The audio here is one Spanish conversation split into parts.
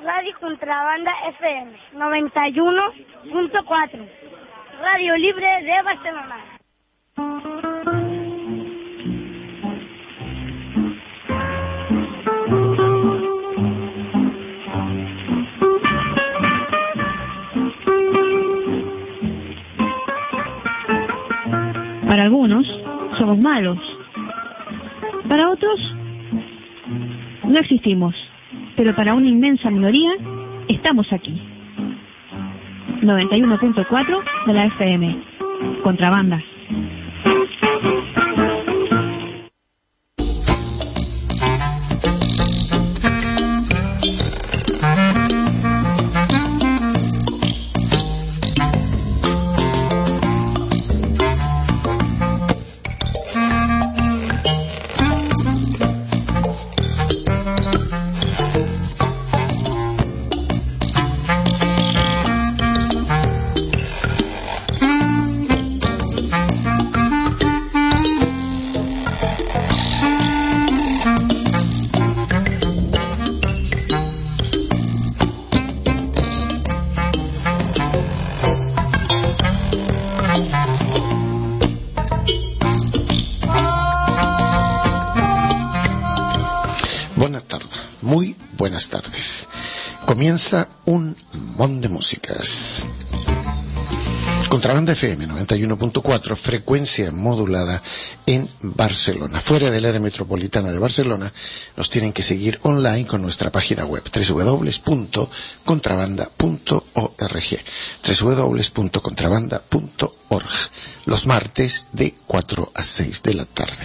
Radio Contrabanda FM 91.4, Radio Libre de Barcelona. Para algunos somos malos, para otros no existimos, pero para una inmensa minoría estamos aquí. 91.4 de la FM, Contrabanda. Comienza un montón de músicas. Contrabanda FM 91.4, frecuencia modulada en Barcelona. Fuera del área metropolitana de Barcelona, nos tienen que seguir online con nuestra página web www.contrabanda.org www.contrabanda.org, los martes de 4 a 6 de la tarde.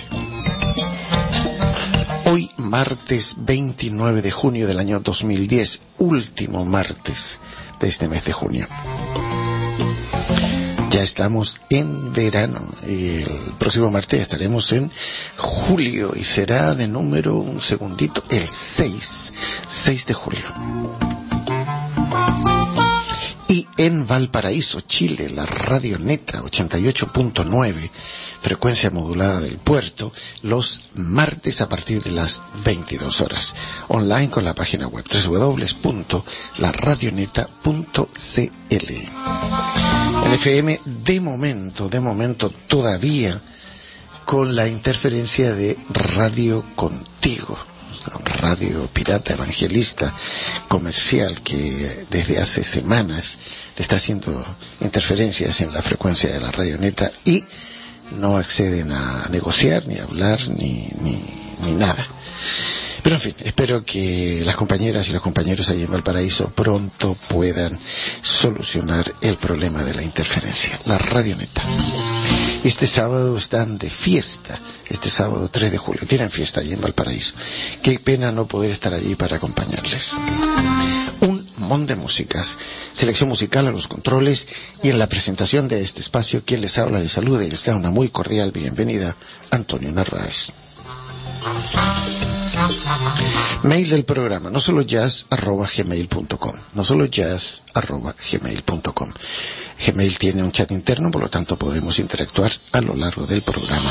Hoy, martes 29 de junio del año 2010, último martes de este mes de junio. Ya estamos en verano y el próximo martes estaremos en julio y será de número, un segundito, el 6 de julio. Y en Valparaíso, Chile, la Radio Neta 88.9, frecuencia modulada del puerto, los martes a partir de las 22 horas. Online con la página web www.laradioneta.cl. En FM, de momento todavía con la interferencia de Radio Contigo, radio pirata evangelista comercial que desde hace semanas le está haciendo interferencias en la frecuencia de la Radio Neta y no acceden a negociar, ni a hablar, ni nada. Pero en fin, espero que las compañeras y los compañeros allí en Valparaíso pronto puedan solucionar el problema de la interferencia. La Radio Neta. Este sábado están de fiesta, este sábado 3 de julio. Tienen fiesta allí en Valparaíso. Qué pena no poder estar allí para acompañarles. Un montón de músicas, selección musical a los controles y en la presentación de este espacio, quien les habla, les saluda y les da una muy cordial bienvenida, Antonio Narváez. Mail del programa, no solo jazz@gmail.com, Gmail tiene un chat interno, por lo tanto podemos interactuar a lo largo del programa.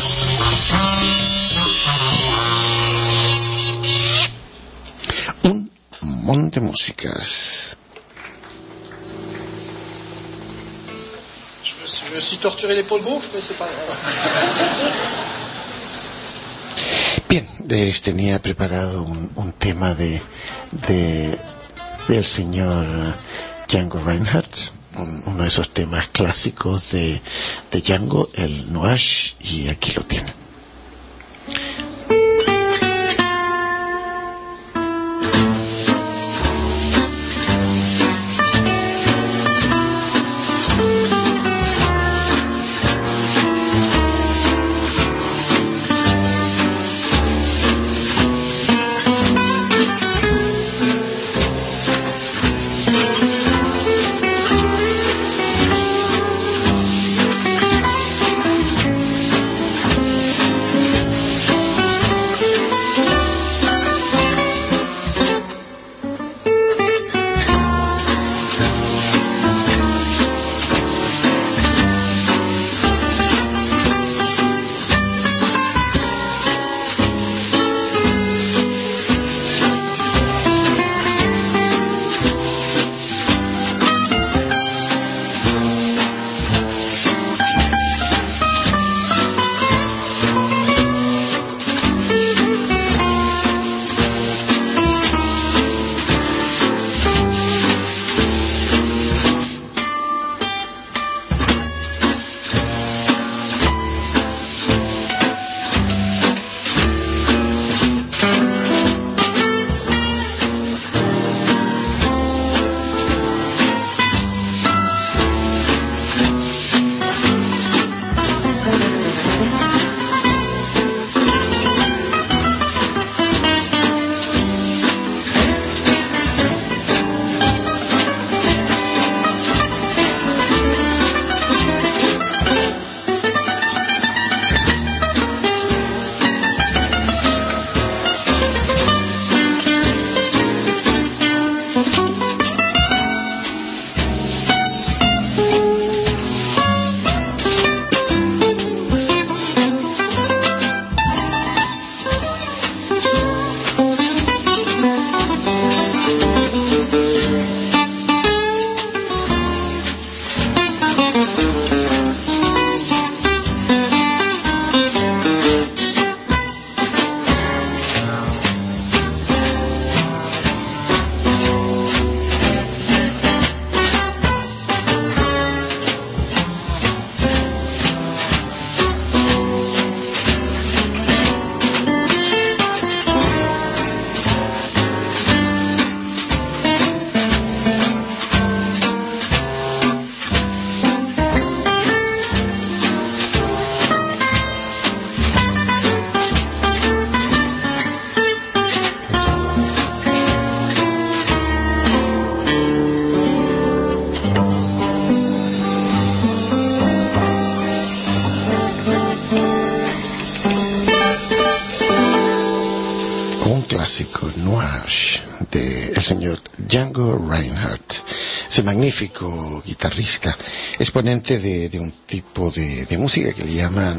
Un montón de músicas. Je me suis torturé l'épaule gauche, mais c'est pas grave. Bien, tenía preparado un tema del señor Django Reinhardt, uno de esos temas clásicos de Django, el Nuages, y aquí lo tiene. clásico Nuage del señor Django Reinhardt, ese magnífico guitarrista, exponente de un tipo de música que le llaman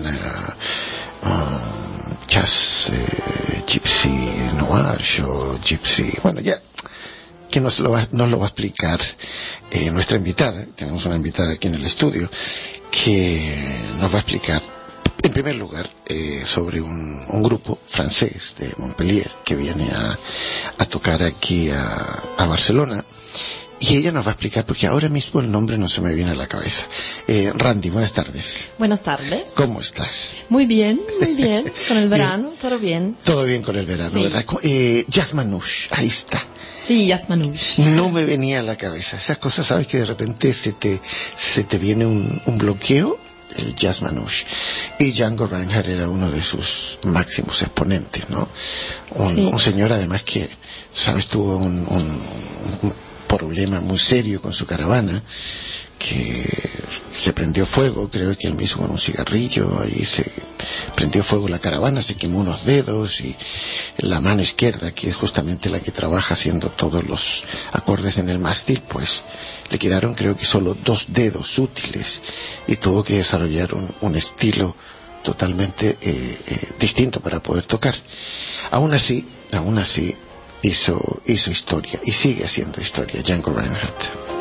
jazz gypsy Nuage o gypsy, bueno, ya que nos lo va a explicar nuestra invitada. Tenemos una invitada aquí en el estudio que nos va a explicar en primer lugar sobre un grupo francés de Montpellier que viene a tocar aquí a Barcelona, y ella nos va a explicar porque ahora mismo el nombre no se me viene a la cabeza. Randy, buenas tardes. Buenas tardes. ¿Cómo estás? Muy bien, con el verano, todo bien. Todo bien con el verano, sí. ¿Verdad? Jazz Manouche, ahí está. Sí, Jazz Manouche. No me venía a la cabeza. Esas cosas, ¿sabes? Que de repente se te viene un bloqueo. El Jazz Manouche. Y Django Reinhardt era uno de sus máximos exponentes, ¿no? Un señor además que, ¿sabes? Tuvo un problema muy serio con su caravana, que se prendió fuego, creo que él mismo con un cigarrillo, ahí se prendió fuego la caravana, se quemó unos dedos, y la mano izquierda, que es justamente la que trabaja haciendo todos los acordes en el mástil, pues le quedaron creo que solo 2 dedos útiles, y tuvo que desarrollar un estilo totalmente distinto para poder tocar. Aún así hizo historia, y sigue haciendo historia Django Reinhardt.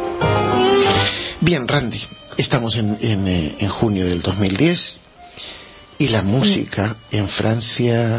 Bien, Randy, estamos en junio del 2010 y la música en Francia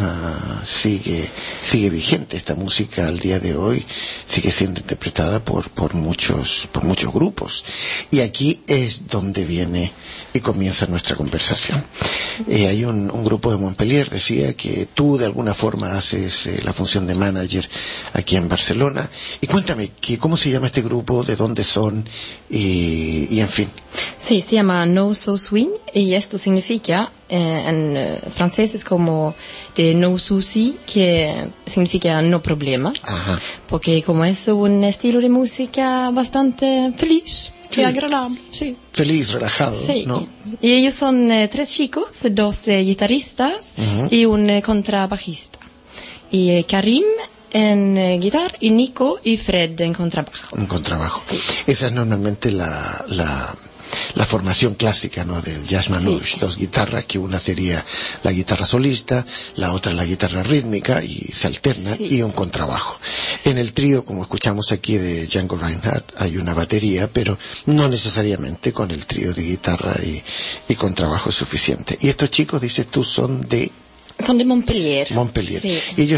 sigue vigente. Esta música al día de hoy sigue siendo interpretada por muchos grupos, y aquí es donde viene y comienza nuestra conversación. Hay un grupo de Montpellier, decía, que tú de alguna forma haces la función de manager aquí en Barcelona, y cuéntame cómo se llama este grupo, de dónde son y en fin. Sí, se llama No So Swing, y esto significa en francés es como de no souci, que significa no problemas. Ajá. Porque como es un estilo de música bastante feliz, sí, agradable, sí. Feliz, relajado, sí, ¿no? Y ellos son 3 chicos, 2 guitarristas, uh-huh, y un contrabajista. Y Karim en guitarra, y Nico y Fred en contrabajo. Un contrabajo. Sí. Esa es normalmente la formación clásica, ¿no?, del Jazz Manouche. Sí. 2 guitarras, que una sería la guitarra solista, la otra la guitarra rítmica, y se alterna, sí, y un contrabajo. Sí. En el trío, como escuchamos aquí de Django Reinhardt, hay una batería, pero no necesariamente con el trío de guitarra y contrabajo es suficiente. Y estos chicos, dices tú, son de Montpellier. Montpellier. Sí. Y ellos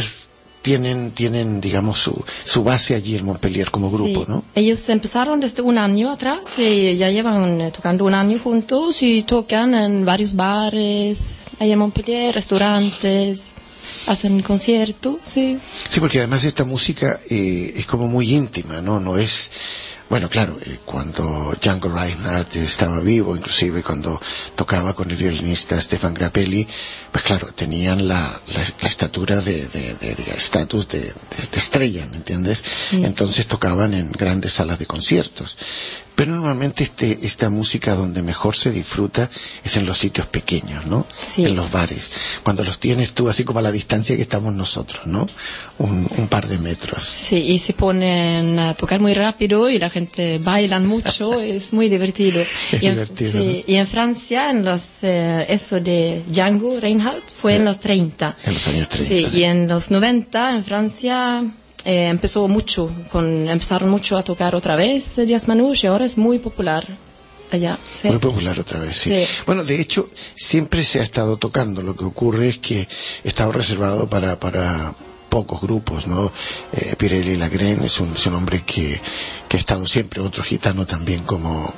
tienen, digamos, su base allí en Montpellier como grupo, sí, ¿no? Ellos empezaron desde un año atrás, y ya llevan tocando un año juntos, y tocan en varios bares allá en Montpellier, restaurantes, hacen conciertos, sí. Sí, porque además esta música es como muy íntima, ¿no? No es... Bueno, claro, cuando Django Reinhardt estaba vivo, inclusive cuando tocaba con el violinista Stefan Grappelli, pues claro, tenían la estatura de estatus de estrella, ¿me entiendes? Sí. Entonces tocaban en grandes salas de conciertos. Pero normalmente esta música donde mejor se disfruta es en los sitios pequeños, ¿no? Sí. En los bares. Cuando los tienes tú así como a la distancia que estamos nosotros, ¿no? Un par de metros. Sí, y se ponen a tocar muy rápido y la gente baila mucho, es muy divertido. Es divertido, sí, ¿no? Y en Francia, eso de Django Reinhardt fue en los 30. En los años 30. Sí, y en los 90 en Francia... empezaron mucho a tocar otra vez Jazz Manouche, y ahora es muy popular allá. Sí. Muy popular otra vez, sí. Sí. Bueno, de hecho, siempre se ha estado tocando. Lo que ocurre es que estaba reservado para pocos grupos, ¿no? Pirelli Lagren es un hombre que ha estado siempre, otro gitano también como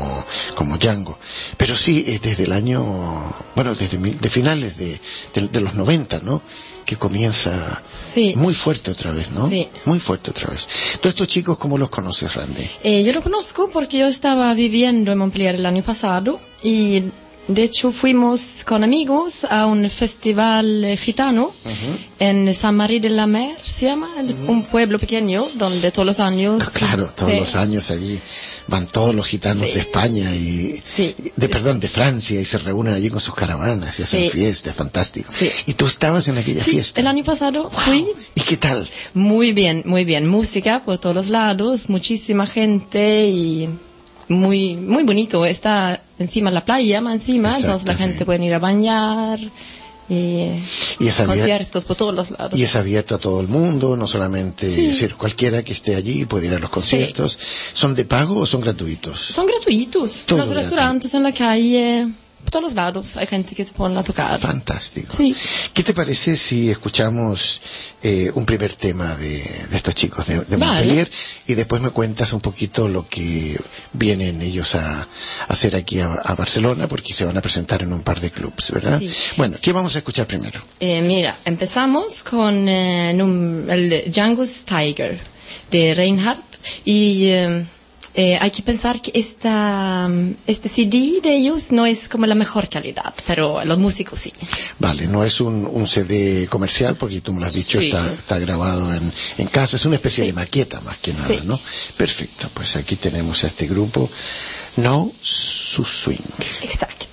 Django. Pero sí, desde el año, bueno, de finales de los 90, ¿no?, que comienza, sí, muy fuerte otra vez, ¿no? Sí. Muy fuerte otra vez. ¿Todos estos chicos cómo los conoces, Randy? Yo los conozco porque yo estaba viviendo en Montpellier el año pasado, y De hecho, fuimos con amigos a un festival gitano en San Marí de la Mer, se llama, un pueblo pequeño donde todos los años... Claro, todos los años allí van todos los gitanos de España y... de Francia, y se reúnen allí con sus caravanas y hacen fiestas, fantástico. Y tú estabas en aquella fiesta. El año pasado fui. ¿Y qué tal? Muy bien, muy bien. Música por todos los lados, muchísima gente y... Muy muy bonito, está encima de la playa, más encima, entonces la gente puede ir a bañar y es conciertos por todos los lados. Y es abierto a todo el mundo, no solamente, es decir, cualquiera que esté allí puede ir a los conciertos. ¿Son de pago o son gratuitos? Son gratuitos. Los restaurantes en la calle, por todos los lados hay gente que se pone a tocar. Fantástico. Sí. ¿Qué te parece si escuchamos un primer tema de estos chicos de Montpellier y después me cuentas un poquito lo que vienen ellos a hacer aquí a Barcelona, porque se van a presentar en un par de clubs, ¿verdad? Sí. Bueno, ¿qué vamos a escuchar primero? Mira, empezamos con el Django's Tiger de Reinhardt y... hay que pensar que este CD de ellos no es como la mejor calidad, pero los músicos sí. Vale, no es un CD comercial, porque tú me lo has dicho, está grabado en casa, es una especie de maqueta más que nada, ¿no? Perfecto, pues aquí tenemos a este grupo, No So Swing. Exacto.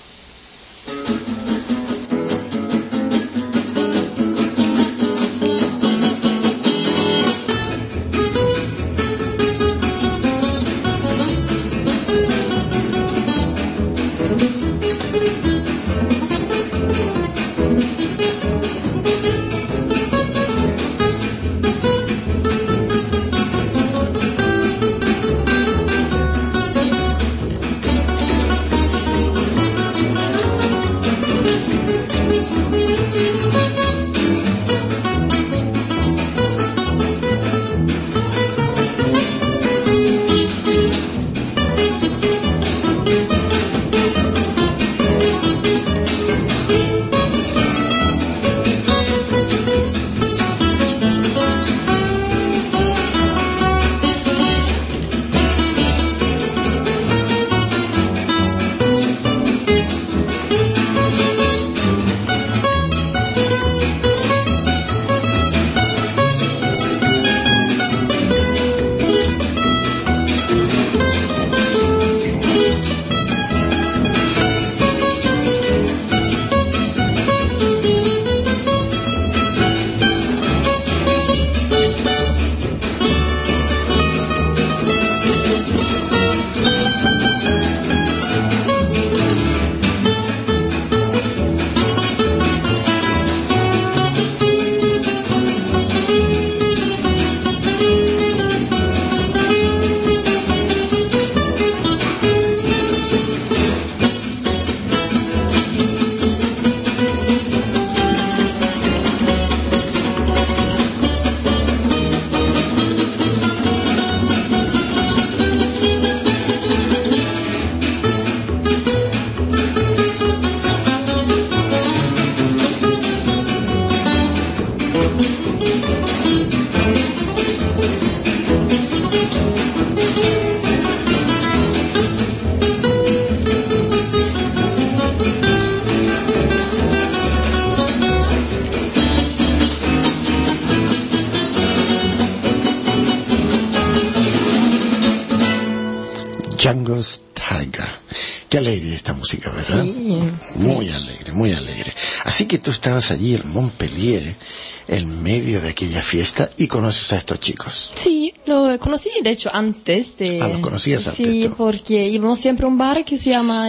Django's Tiger. Qué alegre esta música, ¿verdad? Sí. Muy alegre, muy alegre. Así que tú estabas allí en Montpellier, en medio de aquella fiesta, y conoces a estos chicos. Sí, lo conocí, de hecho, antes de... Ah, ¿los conocías antes? Sí, tú? porque íbamos siempre a un bar que se llama...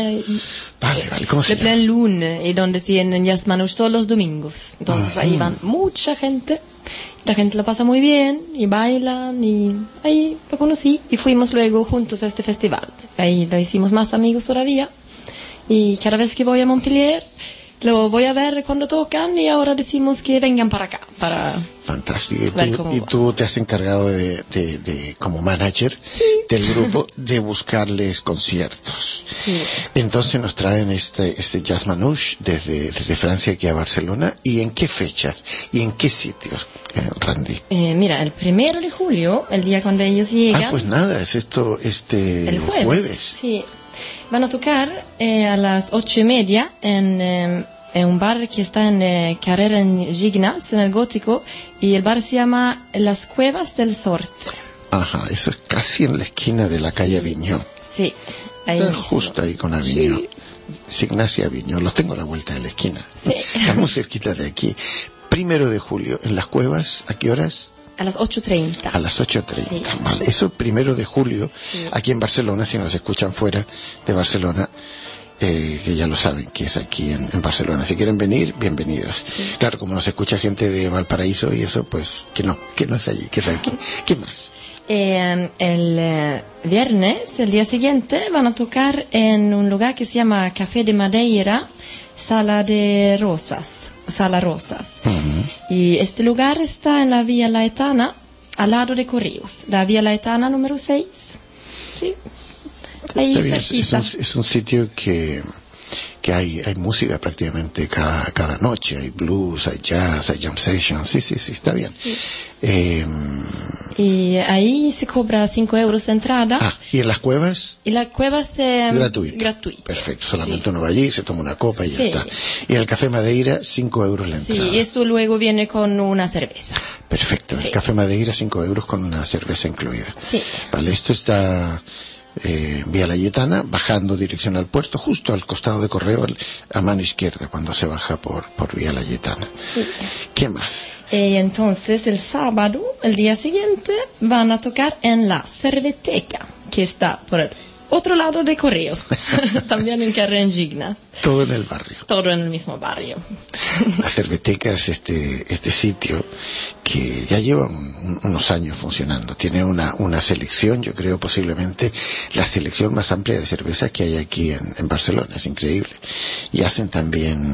Vale, ¿cómo se Le llama? Plein Lune, y donde tienen Jazz Manouche todos los domingos. Entonces ahí van mucha gente. La gente la pasa muy bien y bailan y ahí lo conocí y fuimos luego juntos a este festival. Ahí lo hicimos más amigos todavía y cada vez que voy a Montpellier lo voy a ver cuando tocan y ahora decimos que vengan para acá para... Fantástico. Y tú te has encargado de como manager del grupo de buscarles conciertos. Sí. Entonces nos traen este Jazz Manouche desde Francia aquí a Barcelona. ¿Y en qué fechas? ¿Y en qué sitios, Randy? Mira, el 1 de julio, el día cuando ellos llegan... Ah, pues nada, es esto el jueves. Sí. Van a tocar a las 8:30 en un bar que está en Carrera en Gignas, en el Gótico, y el bar se llama Las Cuevas del Sorte. Ajá, eso es casi en la esquina de la calle Aviñó. Sí, ahí Está mismo. justo ahí con Aviñó. Sí. Signacia Aviñó, los tengo a la vuelta de la esquina. Sí. Estamos cerquita de aquí. 1 de julio, en Las Cuevas, ¿a qué horas? A las 8:30. A las 8:30. Sí. Vale, eso 1 de julio, Sí. aquí en Barcelona, si nos escuchan fuera de Barcelona, que ya lo saben, que es aquí en Barcelona. Si quieren venir, bienvenidos. Sí. Claro, como nos escucha gente de Valparaíso y eso, pues que no es allí, que es aquí. ¿Qué más? El viernes, el día siguiente, van a tocar en un lugar que se llama Café de Madeira, Sala Rosas. Y este lugar está en la Vía Laetana, al lado de Correos. La Vía Laetana número 6. Sí. Ahí Está bien, cerquita. es un sitio que hay música prácticamente cada noche. Hay blues, hay jazz, hay jam sessions. Sí, está bien. Sí. Y ahí se cobra 5 euros de entrada. ¿Y en Las Cuevas? Y la cueva es Gratuita. Sí. Perfecto, solamente uno va allí, se toma una copa y ya Sí. está. Y en el Café Madeira, 5 euros la entrada. Sí, y esto luego viene con una cerveza. Perfecto, en Sí. el Café Madeira, 5 euros con una cerveza incluida. Sí. Vale, esto está Vía Layetana, bajando dirección al puerto, justo al costado de Correo, a mano izquierda, cuando se baja por Vía Layetana. Sí. ¿Qué más? Y entonces el sábado, el día siguiente, van a tocar en la Cerveteca, que está por el otro lado de Correos, también en Carrera en Gignas. Todo en el barrio. Todo en el mismo barrio. La Cerveteca es este sitio que ya lleva unos años funcionando. Tiene una selección, yo creo posiblemente la selección más amplia de cervezas que hay aquí en Barcelona. Es increíble. Y hacen también,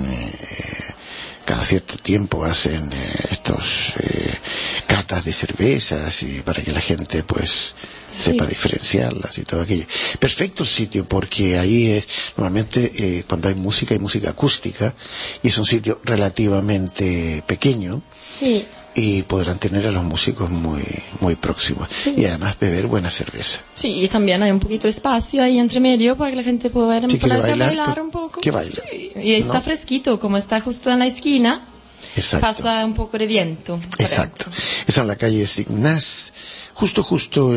cada cierto tiempo hacen estos catas de cervezas y para que la gente pues sepa diferenciarlas y todo aquello. Perfecto el sitio porque ahí normalmente cuando hay música acústica y es un sitio relativamente pequeño. Sí. Y podrán tener a los músicos muy próximos. Sí. Y además beber buena cerveza. Sí, y también hay un poquito de espacio ahí entre medio para que la gente pueda Si quiere ponerse a bailar, bailar pues, un poco. que baile. Sí, y está ¿No? fresquito, como está justo en la esquina, Exacto. pasa un poco de viento. por Exacto. dentro. Es en la calle Signas, justo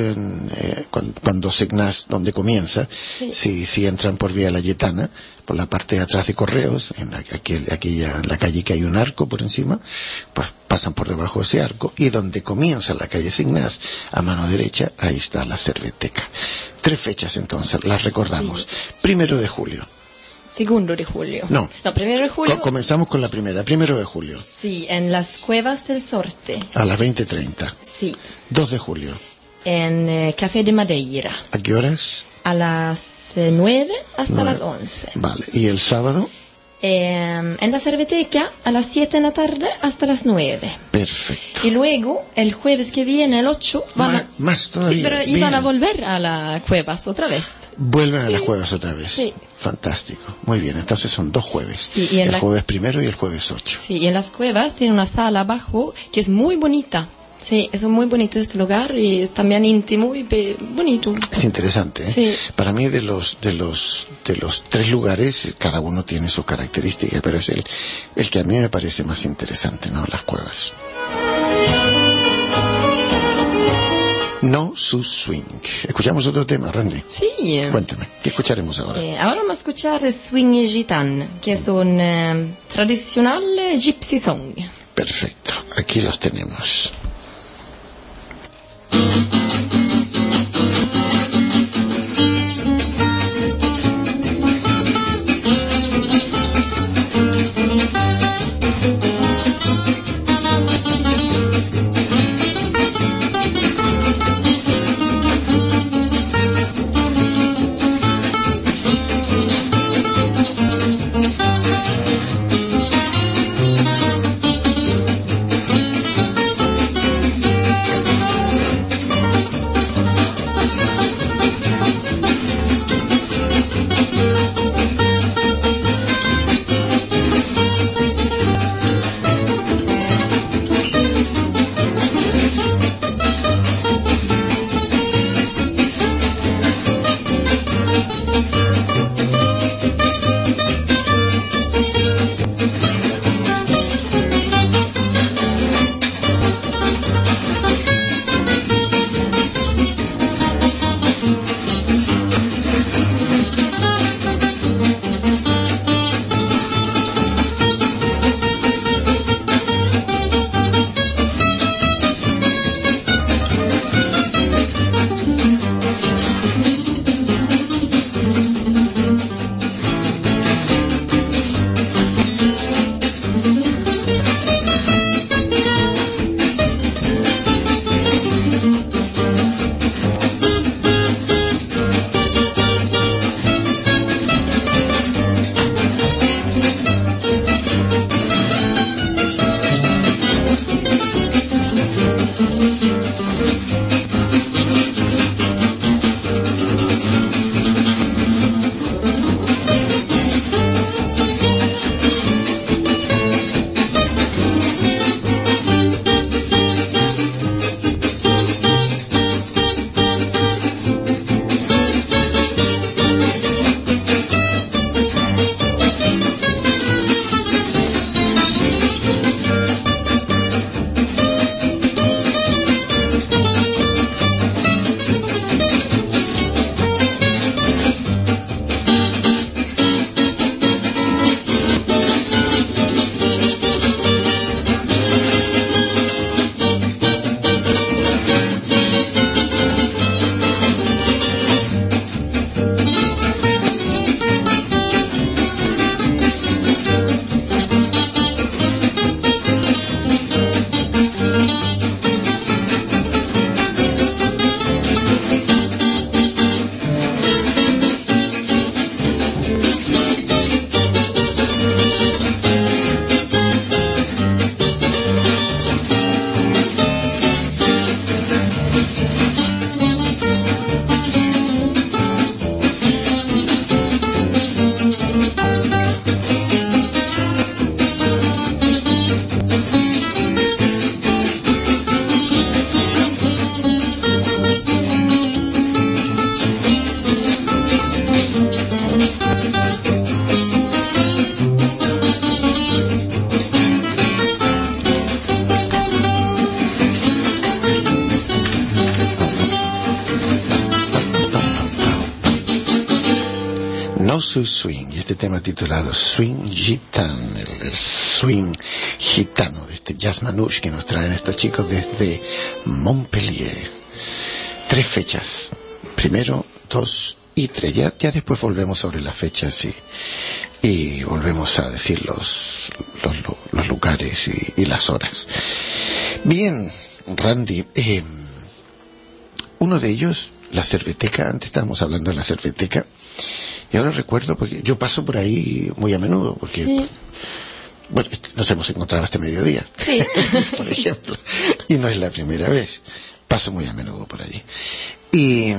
cuando Signas, donde comienza, si entran por Vía Layetana, por la parte de atrás de Correos, en la calle que hay un arco por encima, pues pasan por debajo de ese arco, y donde comienza la calle Signas, a mano derecha, ahí está la Cerveteca. 3 fechas entonces, las recordamos. 1 de julio. 2 de julio. No. 1 de julio. Comenzamos con la primera, 1 de julio, Sí, en las Cuevas del Sorte. a las 20:30. Sí. 2 de julio, En Café de Madeira. ¿a qué horas? A las 9 hasta 9. las 11. Vale, ¿y el sábado? En la Cerveteca a las 7 de la tarde hasta las 9. Perfecto. Y luego, el jueves que viene, el 8, van a... Más todavía. Sí, pero Bien. van a volver a las Cuevas otra vez. Vuelven a las Cuevas otra vez. Sí. Fantástico. Muy bien, entonces son 2 jueves. Sí, y en el la- jueves 1 y el jueves 8. Sí, y en las Cuevas tiene una sala abajo que es muy bonita. Sí, es muy bonito este lugar y es también íntimo y bonito. Es interesante, ¿eh? Sí. Para mí de los 3 lugares, cada uno tiene su característica, pero es el que a mí me parece más interesante, ¿no? Las Cuevas. No su swing. Escuchamos otro tema, Randy. Sí. Cuéntame, ¿qué escucharemos ahora? Ahora vamos a escuchar Swing Gitan, que es un tradicional gypsy song. Perfecto, aquí los tenemos. No So Swing, y este tema titulado Swing Gitano, el swing gitano de este jazz manouche que nos traen estos chicos desde Montpellier. 3 fechas, 1, 2 y 3. Ya después volvemos sobre las fechas y volvemos a decir los lugares y las horas. Bien, Randy, uno de ellos, la Cerveteca. Antes estábamos hablando de la Cerveteca y ahora recuerdo, porque yo paso por ahí muy a menudo, porque sí. Bueno, nos hemos encontrado este mediodía, sí. por ejemplo, y no es la primera vez. Paso muy a menudo por allí y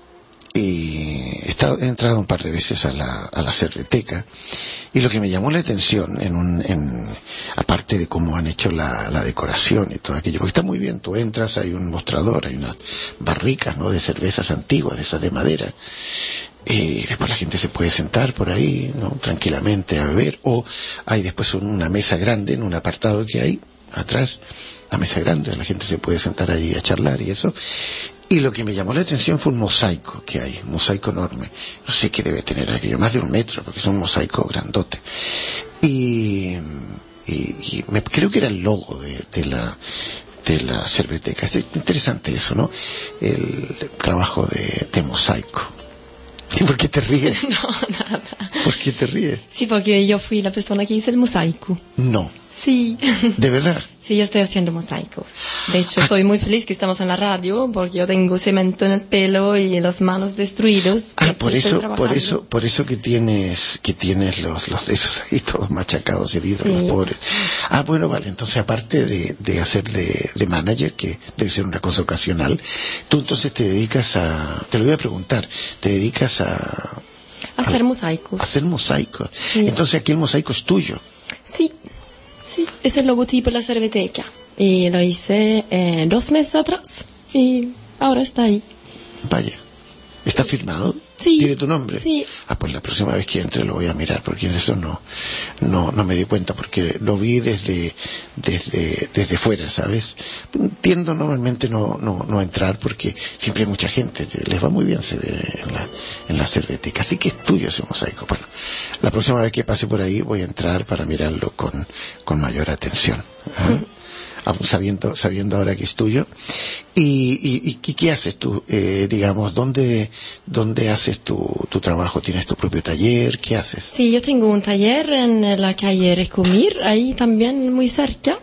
he entrado un par de veces a la Cerveteca, y lo que me llamó la atención aparte de cómo han hecho la decoración y todo aquello, porque está muy bien, tú entras, hay un mostrador, hay unas barricas, ¿no?, de cervezas antiguas, de esas de madera, y después la gente se puede sentar por ahí, ¿no?, tranquilamente a beber, o hay después una mesa grande en un apartado que hay atrás, la mesa grande, la gente se puede sentar ahí a charlar y eso. Y lo que me llamó la atención fue un mosaico que hay, un mosaico enorme. No sé qué debe tener aquello, más de 1 metro, porque es un mosaico grandote. Y creo que era el logo de la Cerveteca. Es interesante eso, ¿no? El trabajo de mosaico. ¿Y por qué te ríes? No, nada. ¿Por qué te ríes? Sí, porque yo fui la persona que hizo el mosaico. No. Sí. ¿De verdad? Sí, yo estoy haciendo mosaicos. De hecho, estoy muy feliz que estamos en la radio, porque yo tengo cemento en el pelo y las manos destruidos. Por eso que tienes los dedos ahí todos machacados, heridos, sí. Los pobres. Bueno, vale, entonces aparte de hacer de manager, que debe ser una cosa ocasional, tú entonces te dedicas te lo voy a preguntar, te dedicas a hacer mosaicos. Hacer mosaicos. Sí. Entonces aquí el mosaico es tuyo. Sí, es el logotipo de la Cerveteca. Y lo hice 2 meses atrás. Y ahora está ahí. Vaya. ¿Está firmado? Sí. ¿Tiene tu nombre? Sí. Pues la próxima vez que entre lo voy a mirar, porque en eso no me di cuenta, porque lo vi desde fuera, ¿sabes? Tiendo normalmente no entrar, porque siempre hay mucha gente, les va muy bien, se ve en la Cerveteca, así que es tuyo ese mosaico. Bueno, la próxima vez que pase por ahí voy a entrar para mirarlo con mayor atención. Sabiendo ahora que es tuyo. ¿Y qué haces tú? Digamos, ¿dónde haces tu trabajo? ¿Tienes tu propio taller? ¿Qué haces? Sí, yo tengo un taller en la calle Recomir, ahí también muy cerca.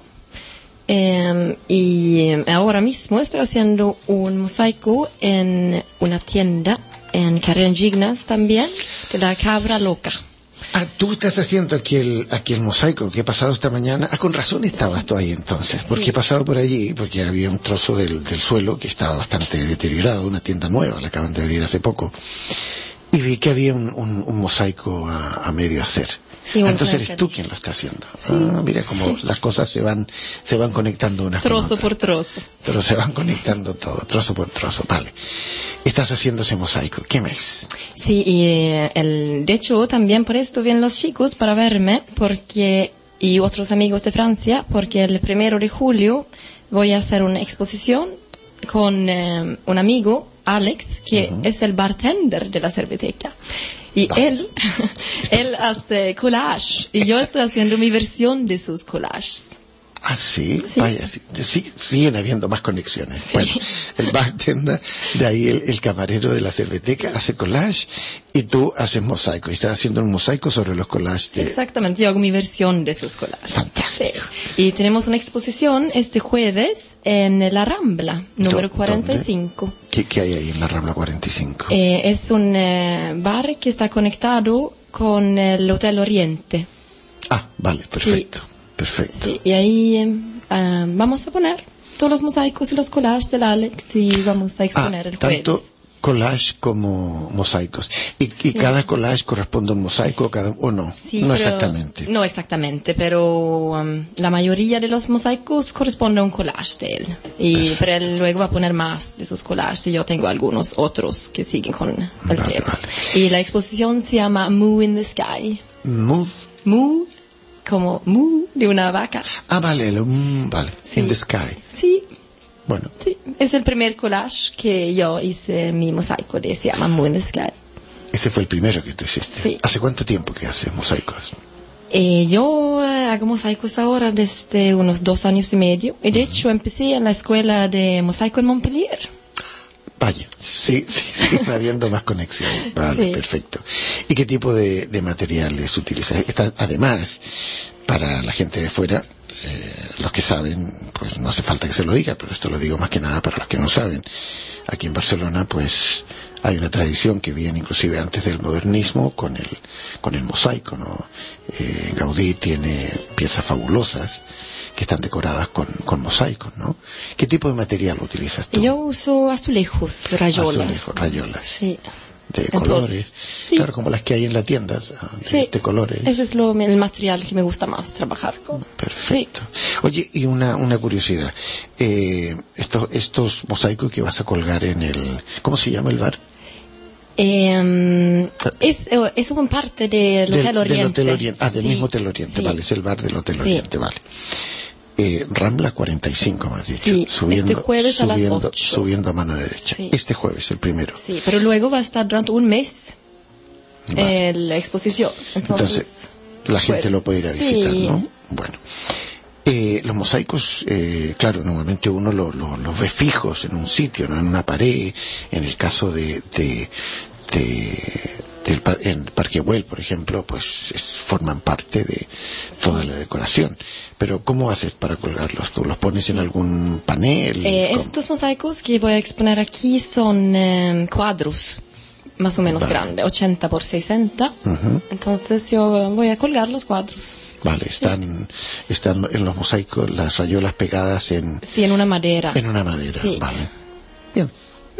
Y ahora mismo estoy haciendo un mosaico en una tienda en Carringignas también, de la Cabra Loca. Tú estás haciendo aquí el mosaico que he pasado esta mañana. Con razón estabas tú ahí entonces, porque sí. He pasado por allí, porque había un trozo del suelo que estaba bastante deteriorado, una tienda nueva, la acaban de abrir hace poco, y vi que había un mosaico a medio hacer. Sí, entonces eres tú quien lo está haciendo. Sí. Mira cómo las cosas se van conectando una trozo por trozo. Pero se van conectando todo, trozo por trozo. Vale. Estás haciendo ese mosaico. ¿Qué más? Sí, y de hecho también por esto vienen los chicos para verme, y otros amigos de Francia, porque el 1 de julio voy a hacer una exposición con un amigo, Alex, que es el bartender de la Cerveteca. Y él hace collage, y yo estoy haciendo mi versión de sus collages. ¿Sí? Sí. Vaya, sí, siguen habiendo más conexiones. Sí. Bueno, el bartender, de ahí el camarero de la Cerveteca hace collage y tú haces mosaico. Y estás haciendo un mosaico sobre los collages de... Exactamente, yo hago mi versión de esos collages. Fantástico. Sí. Y tenemos una exposición este jueves en la Rambla, número 45. ¿Qué hay ahí en la Rambla 45? Es un bar que está conectado con el Hotel Oriente. Vale, perfecto. Sí. Perfecto. Sí, y ahí vamos a poner todos los mosaicos y los collages del Alex y vamos a exponer el jueves. Tanto collage como mosaicos. ¿Y cada collage corresponde a un mosaico o no? Sí, no pero, exactamente. No exactamente, pero la mayoría de los mosaicos corresponde a un collage de él. Pero él luego va a poner más de sus collages y yo tengo algunos otros que siguen con el tema. Vale. Y la exposición se llama Moo in the Sky. Moo. Como moo de una vaca. Vale, vale. Sí. In the sky. Sí. Bueno. Sí, es el primer collage que yo hice mi mosaico se llama Moo in the Sky. Ese fue el primero que tú hiciste. Sí. ¿Hace cuánto tiempo que haces mosaicos? Yo hago mosaicos ahora desde unos 2 años y medio. Y de hecho empecé en la escuela de mosaico en Montpellier. Vaya, sí, habiendo más conexión. Vale, Sí. perfecto. ¿Y qué tipo de materiales utilizas? Además, para la gente de fuera, los que saben, pues no hace falta que se lo diga, pero esto lo digo más que nada para los que no saben. Aquí en Barcelona, pues, hay una tradición que viene inclusive antes del modernismo con el mosaico, ¿no? Gaudí tiene piezas fabulosas que están decoradas con mosaicos, ¿no? ¿Qué tipo de material utilizas tú? Yo uso azulejos, rayolas. Azulejos, rayolas. Sí. De En todo. colores. Sí. Claro, como las que hay en la tienda, Sí. de colores. Ese es el material que me gusta más trabajar con. Perfecto. Oye, y una curiosidad. Estos mosaicos que vas a colgar en el... ¿Cómo se llama el bar? Es una parte del Hotel Oriente. Del Hotel Oriente. Ah, del Sí. mismo Hotel Oriente, Sí. vale. Es el bar del Hotel Sí. Oriente, vale. Rambla 45, me has dicho. Sí, este jueves a las 8. Subiendo a mano derecha. Sí. Este jueves, el primero. Sí, pero luego va a estar durante un mes Vale. la exposición. Entonces la gente lo puede ir a visitar, Sí. ¿no? Bueno. Los mosaicos, claro, normalmente uno los ve fijos en un sitio, ¿no? En una pared. En el caso en Parque Güell, por ejemplo, pues forman parte de toda la decoración. Pero ¿cómo haces para colgarlos? ¿Tú los pones en algún panel? ¿Cómo? estos mosaicos que voy a exponer aquí son cuadros más o menos Vale. grandes, 80 por 60. Ujú. Entonces yo voy a colgar los cuadros. Vale, están en los mosaicos las rayolas pegadas en Sí, en una madera. una madera. Sí. Vale. Bien.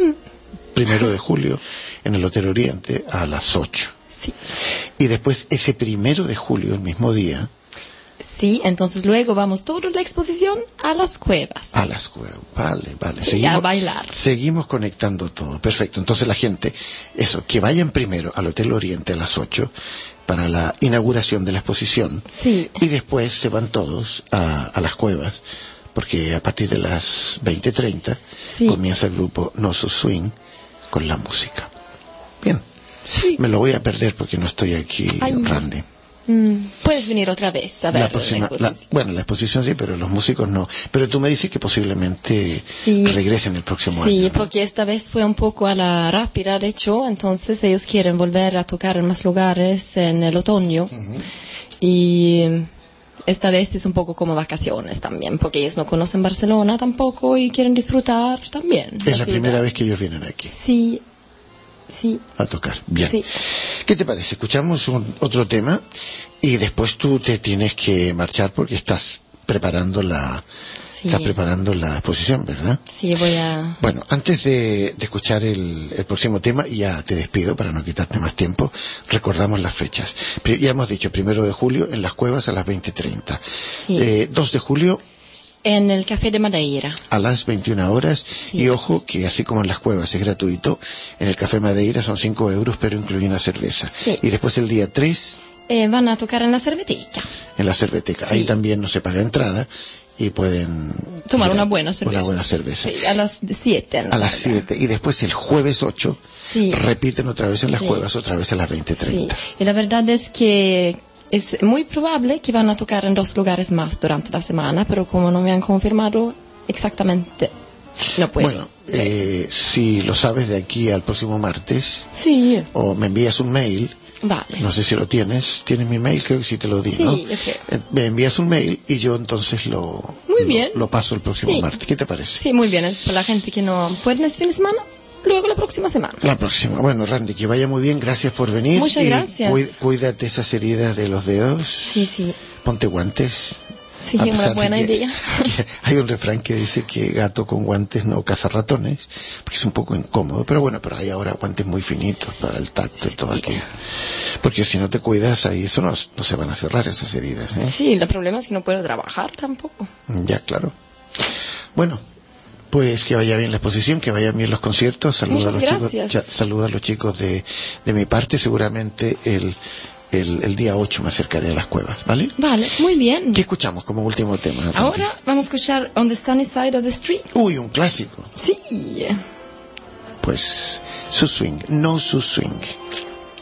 1 de julio en el Hotel Oriente a las 8. Sí. Y después ese 1 de julio, el mismo día, Sí, entonces luego vamos toda la exposición a las cuevas. a las cuevas. Vale. Y a bailar. Seguimos conectando todo. Perfecto. Entonces la gente, que vayan primero al Hotel Oriente a las 8 para la inauguración de la exposición. Sí. Y después se van todos a las cuevas, porque a partir de las 20:30 Sí. comienza el grupo No So Swing con la música. Bien. Sí. Me lo voy a perder porque no estoy aquí, Ay. Randy. Puedes venir otra vez a ver La próxima, exposición. la exposición sí, pero los músicos no. Pero tú me dices que posiblemente Sí. regresen el próximo Sí, año, ¿no? porque esta vez fue un poco a la rápida, de hecho, entonces ellos quieren volver a tocar en más lugares en el otoño. Y esta vez es un poco como vacaciones también, porque ellos no conocen Barcelona tampoco y quieren disfrutar también. Es la ciudad. primera vez que ellos vienen aquí Sí, sí. a tocar. Bien. Sí. ¿Qué te parece? Escuchamos otro tema y después tú te tienes que marchar porque estás preparando la exposición, ¿verdad? Sí, voy a... Bueno, antes de escuchar el próximo tema, y ya te despido para no quitarte más tiempo, recordamos las fechas. Ya hemos dicho 1 de julio en las cuevas a las 20:30. Sí. 2 de julio En el Café de Madeira. a las 21 horas. Sí. Y ojo que así como en las cuevas es gratuito, en el Café Madeira son 5 euros, pero incluye una cerveza. Sí. Y después el día 3 Van a tocar en la cerveteca. en la cerveteca. Sí. Ahí también no se paga entrada y pueden Tomar ir una buena cerveza. Una buena cerveza. Sí, a las 7. A las 7. Y después el jueves 8 Sí. repiten otra vez en las Sí. cuevas, otra vez a las 20:30. Sí, y la verdad es que es muy probable que van a tocar en 2 lugares más durante la semana, pero como no me han confirmado exactamente, no puedo. Bueno, si lo sabes de aquí al próximo martes, Sí, o me envías un mail, vale. no sé si lo tienes mi mail, creo que sí te lo di, Sí, ¿no? yo creo. Me envías un mail y yo entonces Muy bien. lo paso el próximo Sí. martes. ¿Qué te parece? Sí, muy bien. Para la gente que no puede este fin de semana, luego la próxima semana. La próxima. Bueno, Randy, que vaya muy bien. Gracias por venir. Muchas Y gracias. Cuídate esas heridas de los dedos. Sí, sí. Ponte guantes. Sí, A una pesar de buena que- idea. que hay un refrán que dice que gato con guantes no caza ratones, porque es un poco incómodo, pero bueno, pero hay ahora guantes muy finitos para el tacto y todo aquello. Porque si no te cuidas, ahí eso no se van a cerrar esas heridas, ¿eh? Sí, el problema es que no puedo trabajar tampoco. Ya, claro. Bueno, pues que vaya bien la exposición, que vayan bien los conciertos. Saluda a los Muchas chicos, gracias. saluda a los chicos de mi parte. Seguramente el día 8 me acercaré a las cuevas, ¿vale? Vale, muy bien. ¿Qué escuchamos como último tema, Randy? Ahora vamos a escuchar On the Sunny Side of the Street. Uy, un clásico. Sí. Pues su swing, no su swing.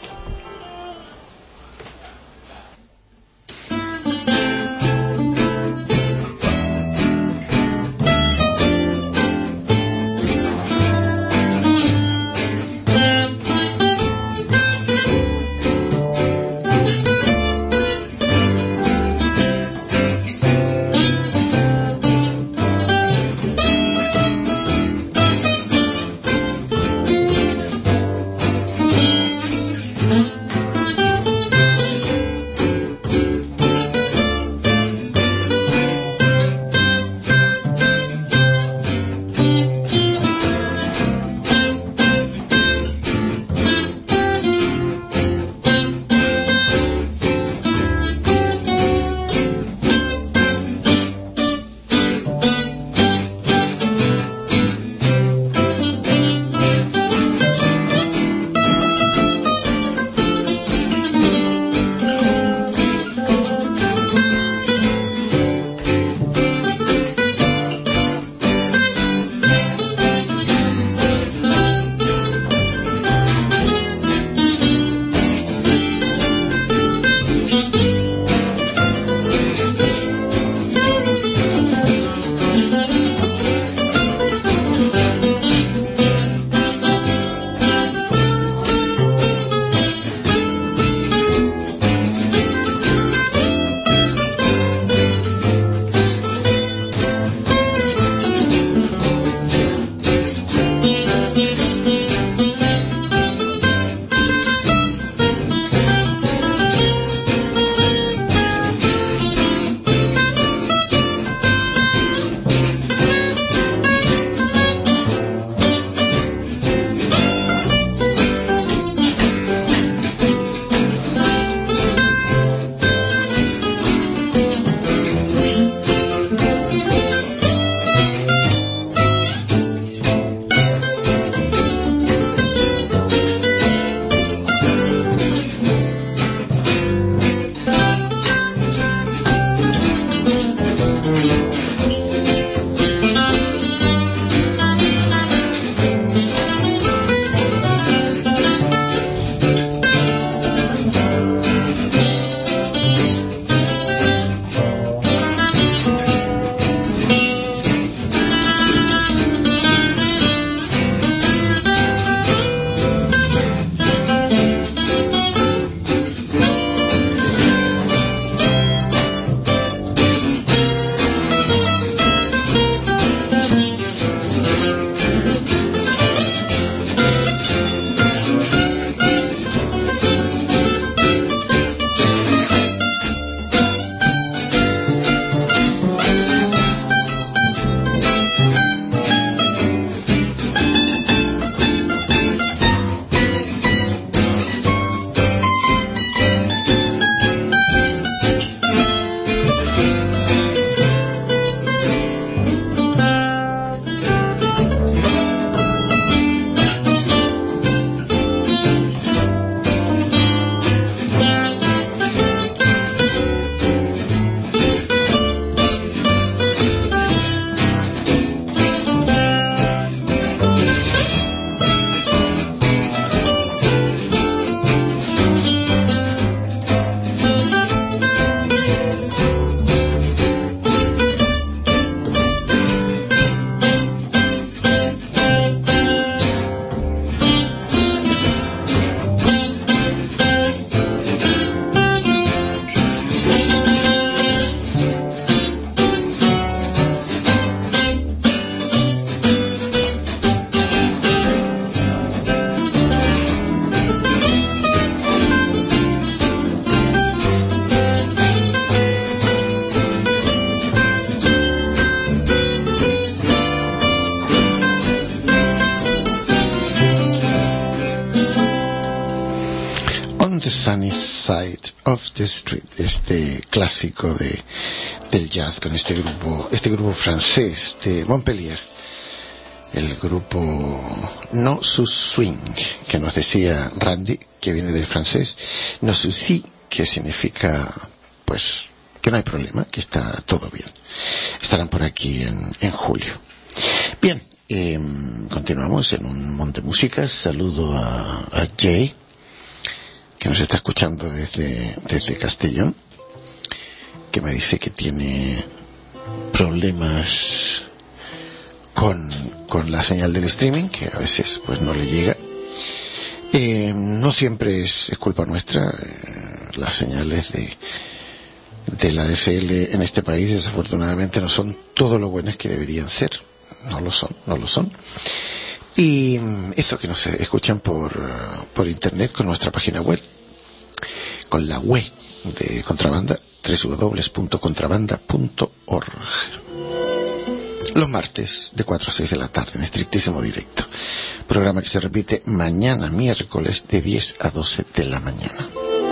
On the Sunny Side of the Street, este clásico del jazz con este grupo francés de Montpellier, el grupo No Sous Swing, que nos decía Randy, que viene del francés, No Souci, que significa pues que no hay problema, que está todo bien. Estarán por aquí en julio. Bien, continuamos en un montón de músicas. Saludo a Jay, que nos está escuchando desde Castellón, que me dice que tiene problemas con la señal del streaming, que a veces pues no le llega. No siempre es culpa nuestra. Las señales de la DSL en este país desafortunadamente no son todo lo buenas que deberían ser. No lo son. Y eso que nos escuchan por internet con nuestra página web, con la web de Contrabanda, www.contrabanda.org. Los martes de 4 a 6 de la tarde en estrictísimo directo. Programa que se repite mañana miércoles de 10 a 12 de la mañana.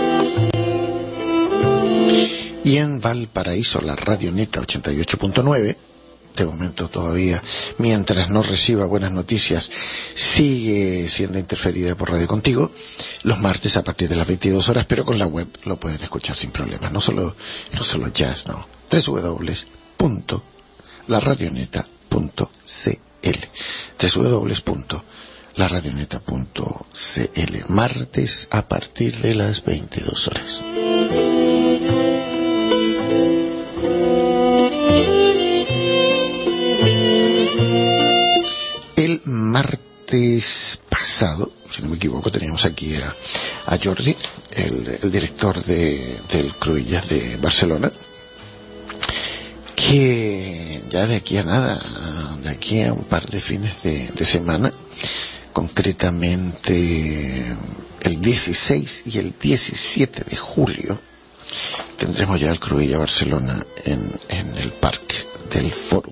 Y en Valparaíso, la Radio Neta 88.9, de momento todavía, mientras no reciba buenas noticias, sigue siendo interferida por Radio Contigo, los martes a partir de las 22 horas, pero con la web lo pueden escuchar sin problemas. No solo jazz, no. www.laradioneta.cl www.laradioneta.cl martes a partir de las 22 horas. El martes pasado, si no me equivoco, teníamos aquí a Jordi, el director del Cruïlles de Barcelona, que ya de aquí a nada, de aquí a un par de fines de semana, concretamente el 16 y el 17 de julio, tendremos ya el Cruïlles Barcelona en el Parque del Fórum.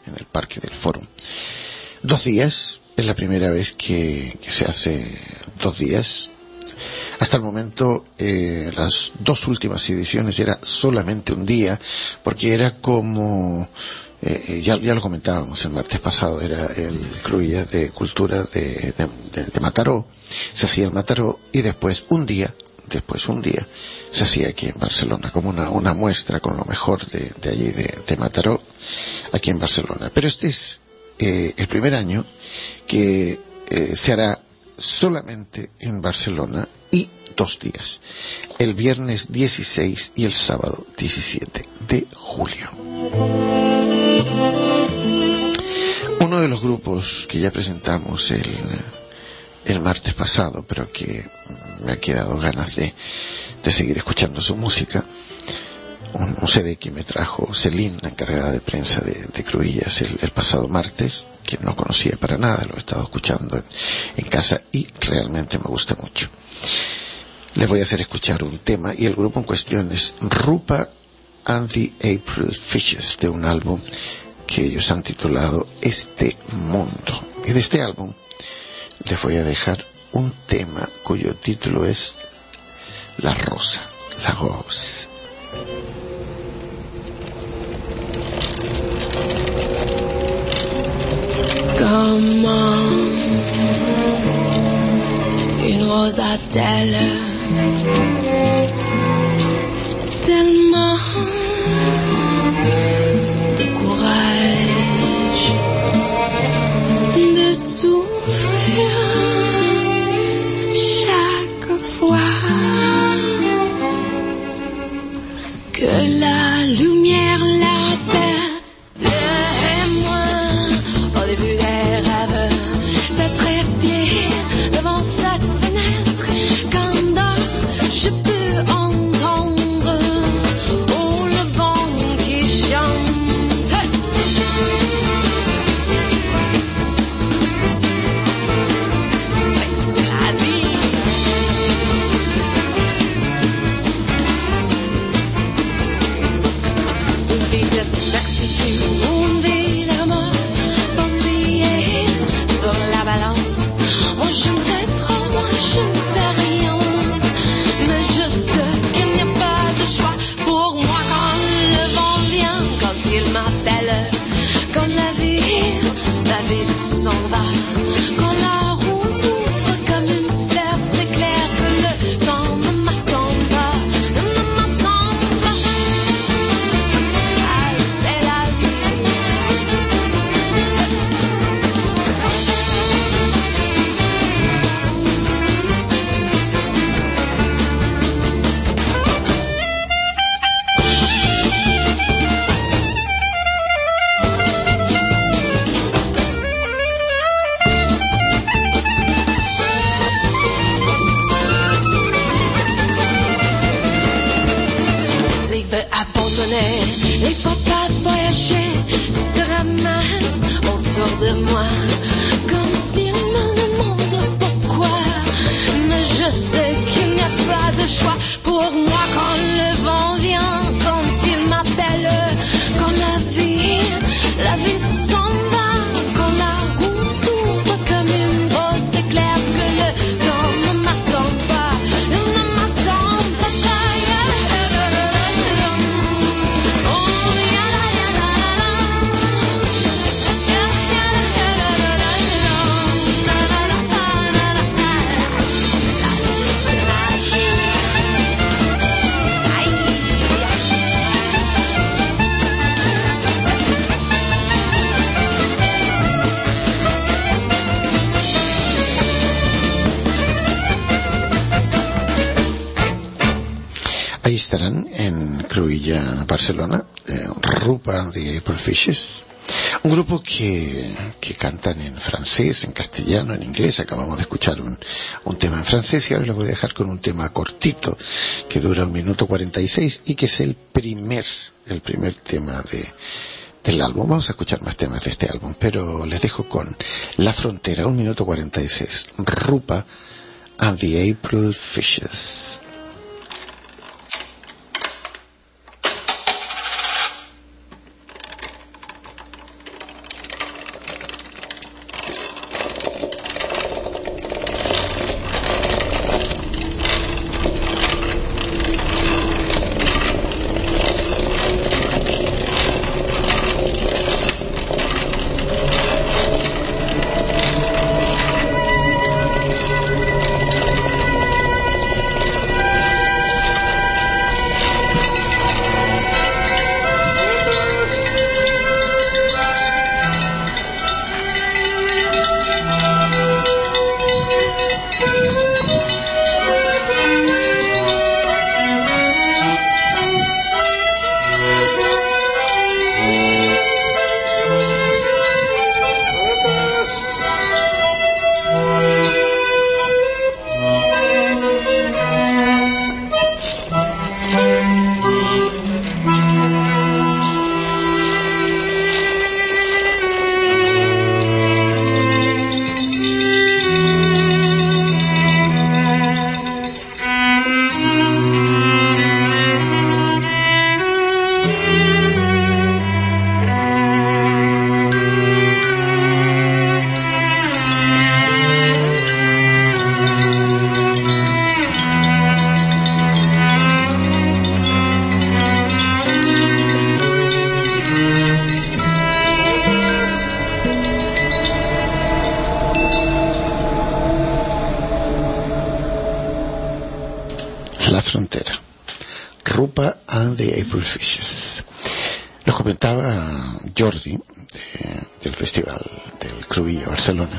2 días, es la primera vez que se hace 2 días. Hasta el momento, las 2 últimas ediciones era solamente un día, porque era como, ya lo comentábamos el martes pasado, era el Cruïlles de Cultura de Mataró. Se hacía el Mataró y después un día se hacía aquí en Barcelona, como una muestra con lo mejor de allí de Mataró, aquí en Barcelona. Pero este es el primer año que se hará solamente en Barcelona y 2 días, el viernes 16 y el sábado 17 de julio. Uno de los grupos que ya presentamos el martes pasado, pero que me ha quedado ganas de seguir escuchando su música, un CD que me trajo Celine, la encargada de prensa de Cruïlles el pasado martes, que no conocía para nada, lo he estado escuchando en casa y realmente me gusta mucho. Les voy a hacer escuchar un tema, y el grupo en cuestión es Rupa and the April Fishes, de un álbum que ellos han titulado Este Mundo. Y de este álbum les voy a dejar un tema cuyo título es La Rosa, La Rose. Comment une rose a-t-elle tellement de courage de souffrir chaque fois que la lumière l'appelle? Et moi, au début des rêves, d'être effilé devant cette fenêtre, quand je peux entendre le vent qui chante. Ahí estarán en Cruïlla, Barcelona, Rupa de April Fishes, un grupo que cantan en francés, en castellano, en inglés. Acabamos de escuchar un tema en francés y ahora les voy a dejar con un tema cortito que dura 1 minuto 46 y que es el primer tema del álbum. Vamos a escuchar más temas de este álbum, pero les dejo con La Frontera, 1 minuto 46, Rupa and the April Fishes. La Frontera, Rupa and the April Fishes. Nos comentaba Jordi del Festival del Cruïlla, Barcelona,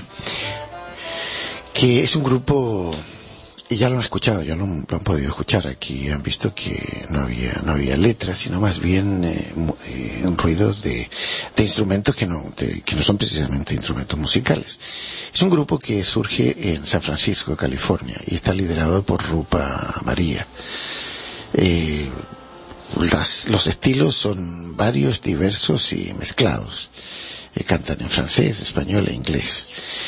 que es un grupo, y ya lo han escuchado, ya lo han podido escuchar aquí, han visto que no había letras, sino más bien un ruido de instrumentos que no son precisamente instrumentos musicales. Es un grupo que surge en San Francisco, California, y está liderado por Rupa María. Los estilos son varios, diversos y mezclados. Cantan en francés, español e inglés.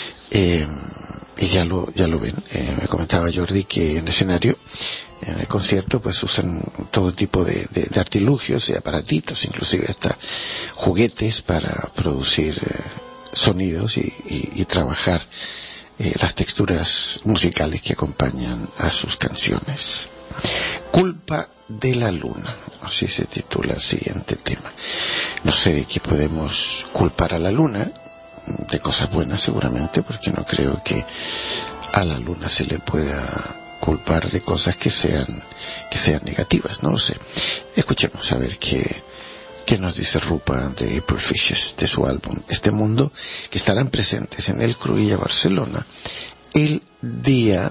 Y ya lo ven. Me comentaba Jordi que en escenario, en el concierto, pues usan todo tipo de artilugios y aparatitos, inclusive hasta juguetes para producir sonidos y trabajar las texturas musicales que acompañan a sus canciones. Culpa de la Luna, así se titula el siguiente tema. No sé de qué podemos culpar a la Luna, de cosas buenas seguramente, porque no creo que a la Luna se le pueda culpar de cosas que sean negativas, no lo sé. Escuchemos a ver qué nos dice Rupa de April Fishes de su álbum Este Mundo, que estarán presentes en el Cruïlla, Barcelona, el día,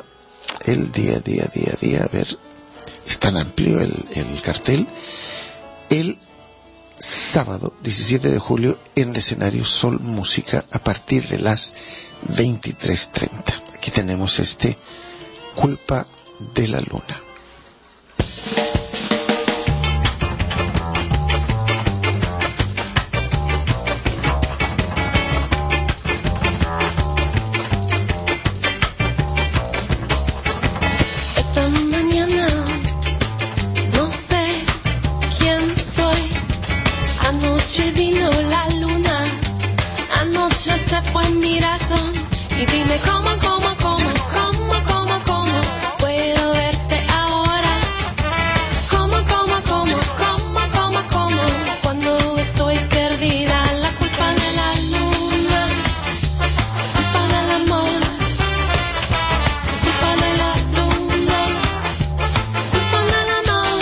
a ver, es tan amplio el cartel, el sábado 17 de julio en el escenario Sol Música a partir de las 23:30. Aquí tenemos Culpa de la Luna. Se fue mi razón y dime cómo puedo verte ahora, cómo cuando estoy perdida. La culpa de la luna, culpa del amor, culpa de la luna, culpa del amor.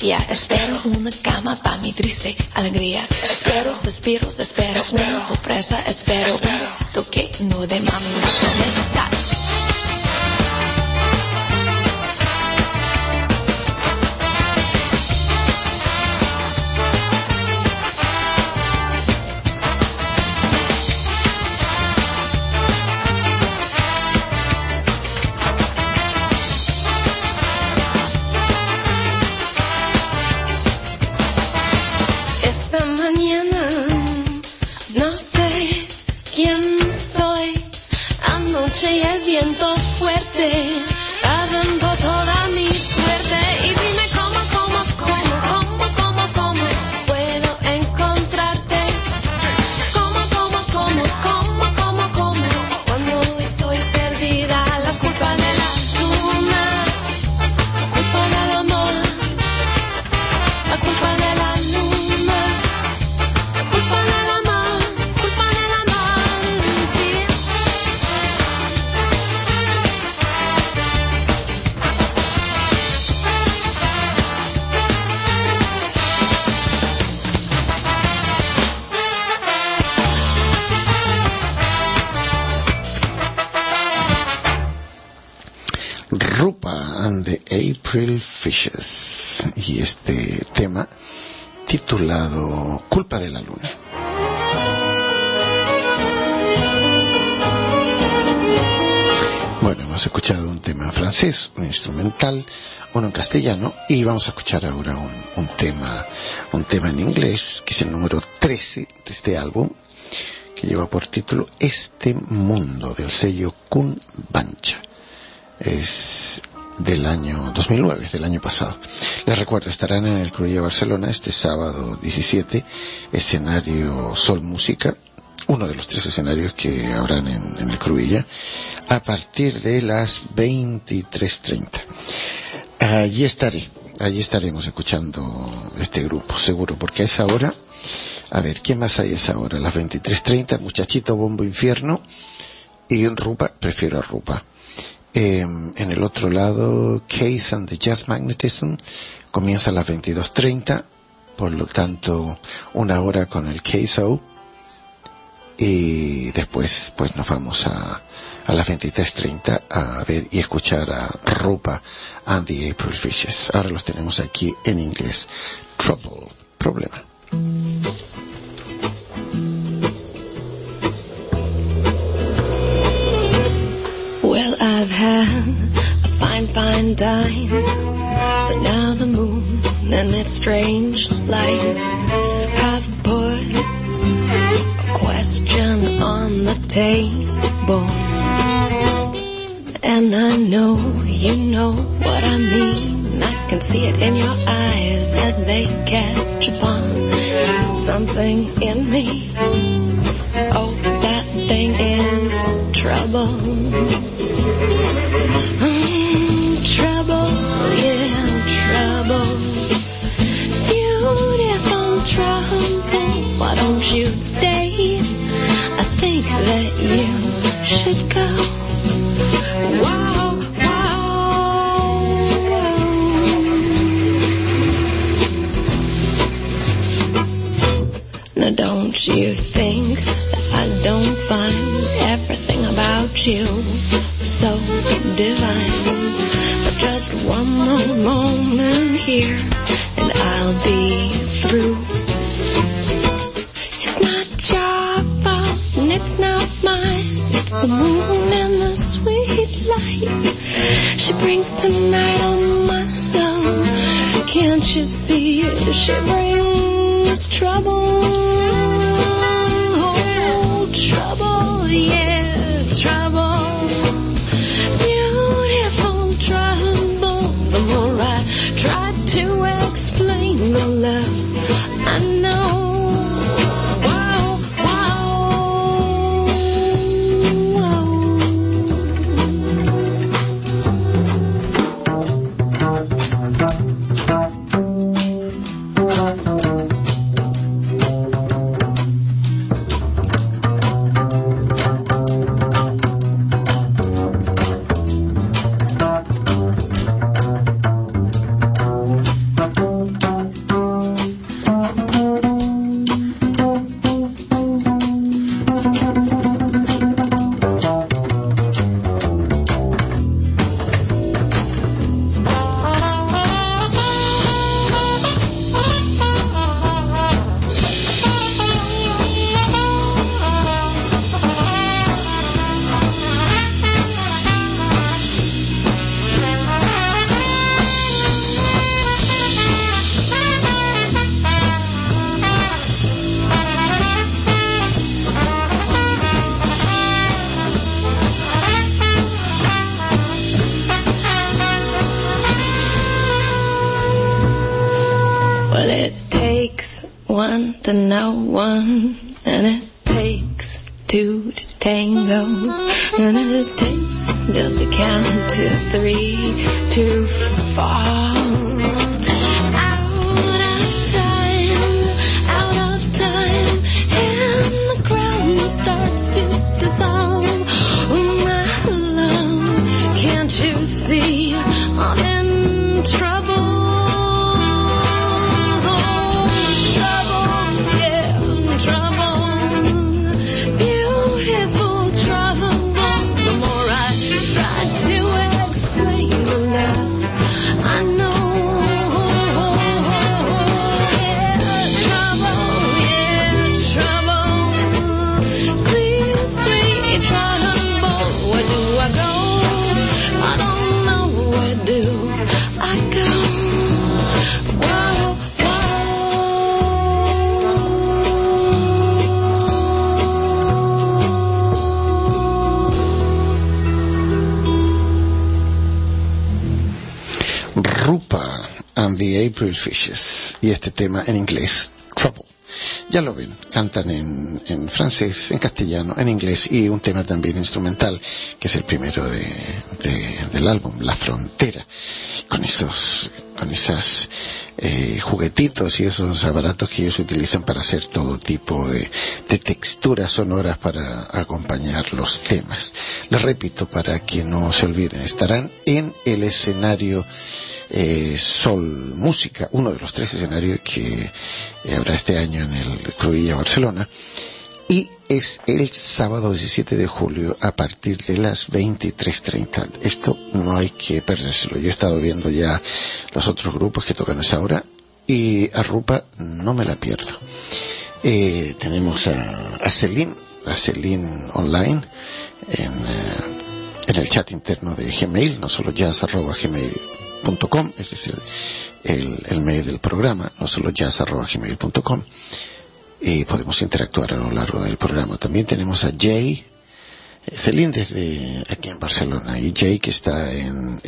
fantasía. Espero una cama para mi triste alegría. Espero suspiros, espero una sorpresa. Espero un besito que no dé mami una promesa. Y el viento fuerte aventó toda mi suerte. Y dime cómo puedo encontrarte. Cómo cuando estoy perdida. La culpa de la luna, la culpa del amor, la culpa de la luna, la culpa del amor, sí. Rupa and the April Fishes, y este tema titulado Culpa de la Luna. Bueno, hemos escuchado un tema en francés, un instrumental, uno en castellano, y vamos a escuchar ahora un tema en inglés, que es el número 13 de este álbum, que lleva por título Este Mundo, del sello Kun Bancha. Es del año 2009, es del año pasado. Les recuerdo, estarán en el Cruïlla Barcelona este sábado 17, escenario Sol Música, uno de los 3 escenarios que habrán en el Cruïlla, a partir de las 23:30. Allí estaremos escuchando este grupo, seguro, porque a esa hora, a ver, ¿quién más hay a esa hora? A las 23:30, Muchachito Bombo Infierno y Rupa, prefiero a Rupa. En el otro lado, Case and the Jazz Magnetism comienza a las 22:30, por lo tanto, una hora con el KSO, y después pues nos vamos a las 23:30 a ver y escuchar a Rupa and the April Fishes. Ahora los tenemos aquí en inglés. Trouble, problema. Well, I've had a fine dime, but now the moon and its strange light have put a question on the table. And I know you know what I mean. I can see it in your eyes as they catch upon something in me. Oh, that thing is trouble. Trouble, yeah, trouble. Beautiful trouble. Why don't you stay? I think that you should go. Wow, wow, wow. Now don't you think that I don't find everything about you so divine? But just one more moment here and I'll be through. It's not your fault and it's not mine. It's the moon and the sweet light she brings tonight on my love. Can't you see it? She brings trouble. Oh, trouble, yeah, trouble. Beautiful trouble. The more I try to explain, the less I know. Wow, wow, wow. one to know one, and it takes two to tango, and it takes just a count to three to fall. Out of time, and the ground starts to dissolve. Oh, my love, can't you see I'm in trouble? Rupa and the April Fishes, y este tema en inglés, Trouble. Ya lo ven, cantan en francés, en castellano, en inglés, y un tema también instrumental, que es el primero del álbum, La Frontera, con esos juguetitos y esos aparatos que ellos utilizan para hacer todo tipo de texturas sonoras para acompañar los temas. Les repito, para que no se olviden, estarán en el escenario Sol Música, uno de los 3 escenarios que habrá este año en el Cruïlla Barcelona, y es el sábado 17 de julio a partir de las 23:30. Esto no hay que perdérselo. Yo he estado viendo ya los otros grupos que tocan a esa hora y a Rupa no me la pierdo. Tenemos a Celine online en el chat interno de Gmail, no solo jazz@gmail.com, ese es el mail del programa, no solo jazz@gmail.com, y podemos interactuar a lo largo del programa. También tenemos a Jay, Celine desde aquí en Barcelona, y Jay que está en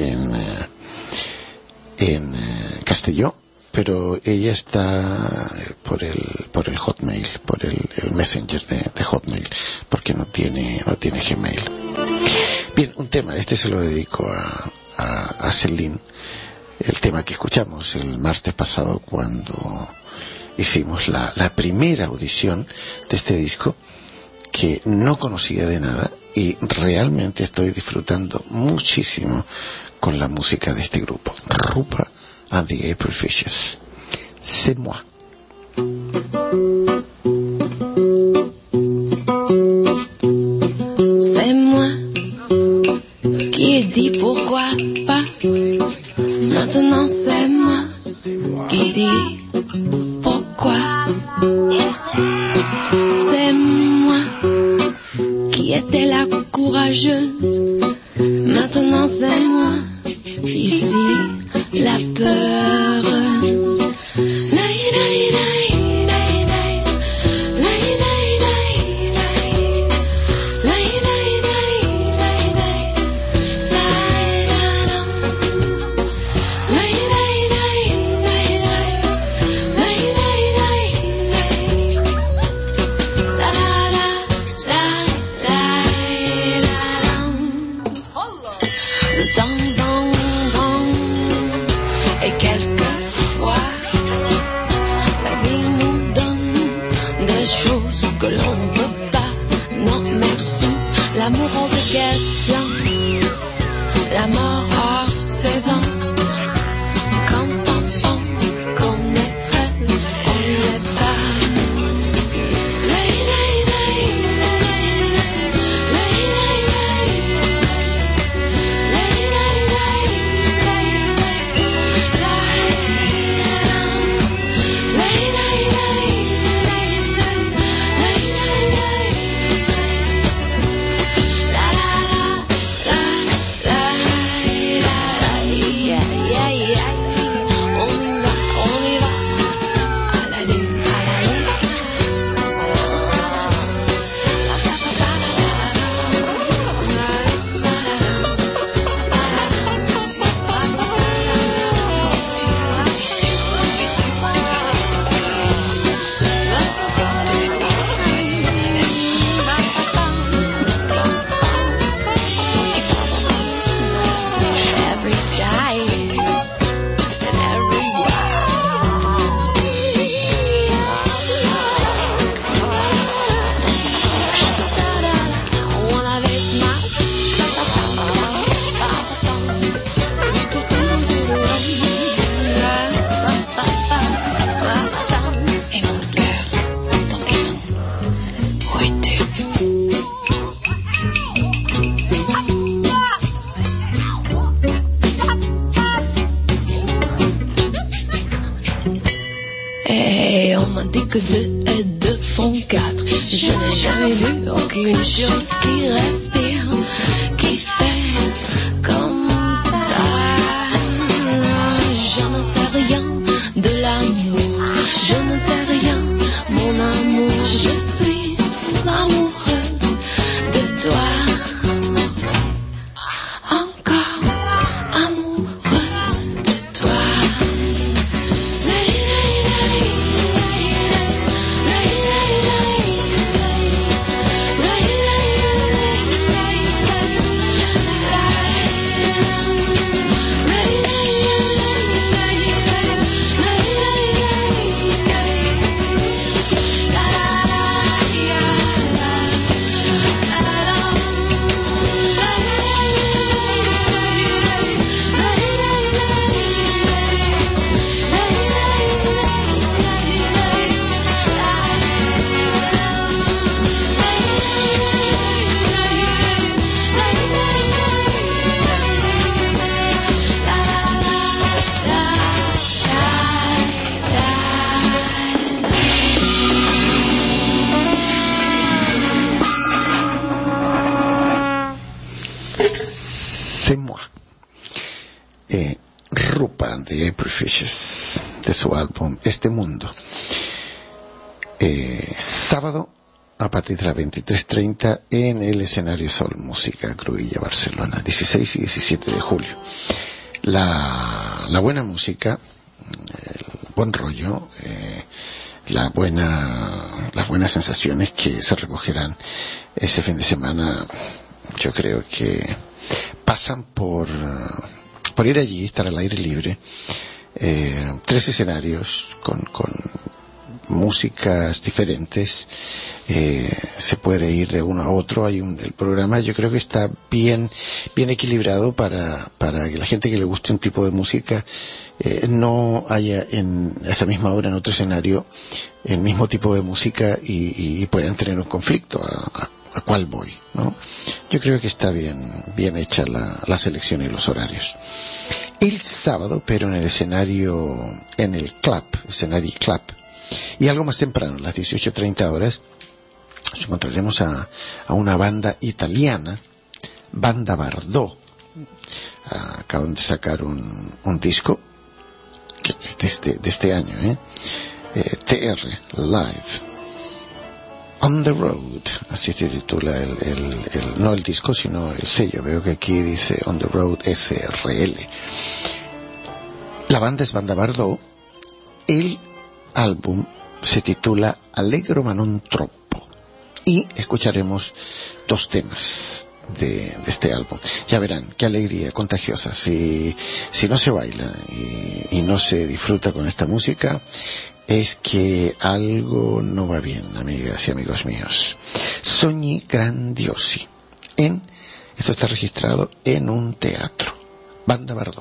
Castelló, pero ella está por el Hotmail, por el Messenger de Hotmail, porque no tiene Gmail. Bien, un tema, este se lo dedico a Celine, el tema que escuchamos el martes pasado cuando hicimos la primera audición de este disco, que no conocía de nada y realmente estoy disfrutando muchísimo con la música de este grupo, Rupa and the April Fishes. C'est moi. C'est moi qui ai dit pourquoi pas. Maintenant c'est moi qui dis pourquoi. C'est moi qui étais la courageuse. Maintenant c'est moi ici la peureuse. Que l'on ne veut pas, non merci. L'amour hors de question, la mort hors saison. Quand on pense qu'on est prêt, on n'est pas. que 2 et 2 font 4. Je n'ai jamais vu aucune chose qui respire, qui fait comme ça. Je ne sais rien de l'amour, je ne sais rien, mon amour. Je suis amoureuse de toi. De su álbum Este Mundo. Sábado a partir de las 23:30 en el escenario Sol Música, Cruïlla, Barcelona, 16 y 17 de julio. La buena música, el buen rollo, las buenas sensaciones que se recogerán ese fin de semana, yo creo que pasan por ir allí, estar al aire libre. 3 escenarios con músicas diferentes, se puede ir de uno a otro. El programa yo creo que está bien equilibrado para que la gente que le guste un tipo de música no haya en esa misma hora en otro escenario el mismo tipo de música y puedan tener un conflicto a cuál voy, ¿no? Yo creo que está bien hecha la selección y los horarios. El sábado, pero en el escenario, en el club, escenario club, y algo más temprano, a las 18:30 horas, nos encontraremos a una banda italiana, Banda Bardot. Acaban de sacar un disco que es de este año, TR, Live. On the Road, así se titula no el disco, sino el sello. Veo que aquí dice On the Road SRL. La banda es Banda Bardot. El álbum se titula Allegro ma non troppo. Y escucharemos 2 temas de este álbum. Ya verán, qué alegría contagiosa. Si no se baila y no se disfruta con esta música, es que algo no va bien, amigas y amigos míos. Sogni grandiosi. Esto está registrado en un teatro. Banda Bardot.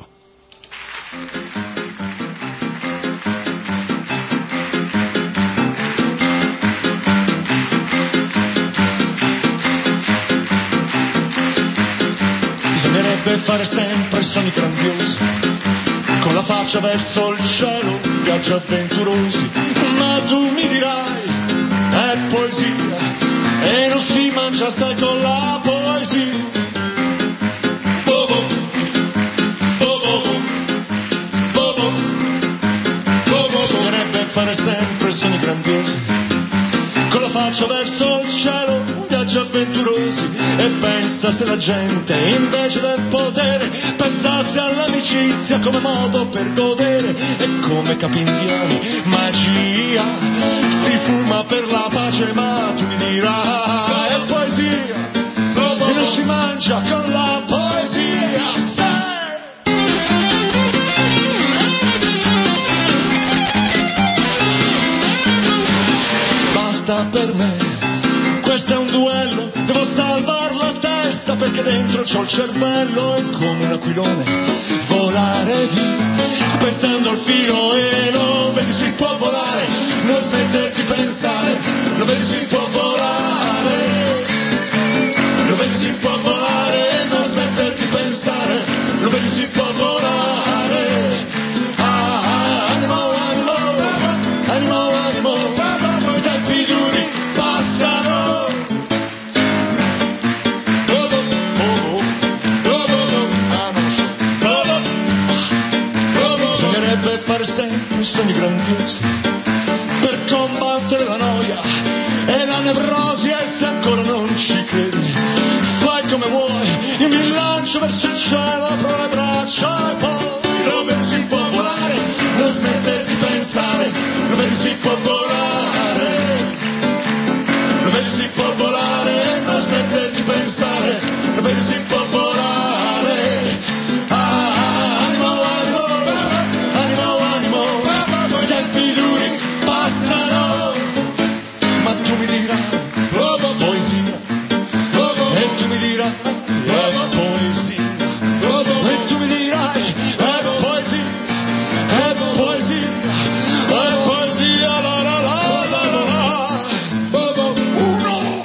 Bisognerebbe fare sempre sogni grandiosi, con la faccia verso il cielo, viaggi avventurosi, ma tu mi dirai, è poesia, e non si mangia sai con la poesia. Bobo, bobo, bobo, bobo, bisognerebbe fare sempre sogni grandiosi, con la faccia verso il cielo, viaggi avventurosi, e pensa se la gente invece del potere pensasse all'amicizia come modo per godere, e come capi indiani, magia, si fuma per la pace, ma tu mi dirai è poesia, e non si mangia con la poesia. Basta per me, questo è un duello, devo salvarlo a testa perché dentro c'ho il cervello, e come un aquilone volare via, pensando al filo, e lo vedi si può volare, non smettere di pensare, lo vedi si può volare, lo vedi si può volare, non smettere di pensare, lo vedi si può volare. Animo, animo, animo, animo, fare sempre sogni grandiosi per combattere la noia e la nevrosi, e se ancora non ci credi fai come vuoi, io mi lancio verso il cielo, apro le braccia e poi lo vedi si può volare, non smette di pensare, lo vedi si può volare, lo vedi si può volare, non smette di pensare, lo vedi si può volare. Animo, animo, animo, animo, i tempi duri passano, ma tu mi dirai poesia, e tu mi dirai poesia, e tu mi dirai poesia, e poesia, e poesia, la la la la la la. Uno,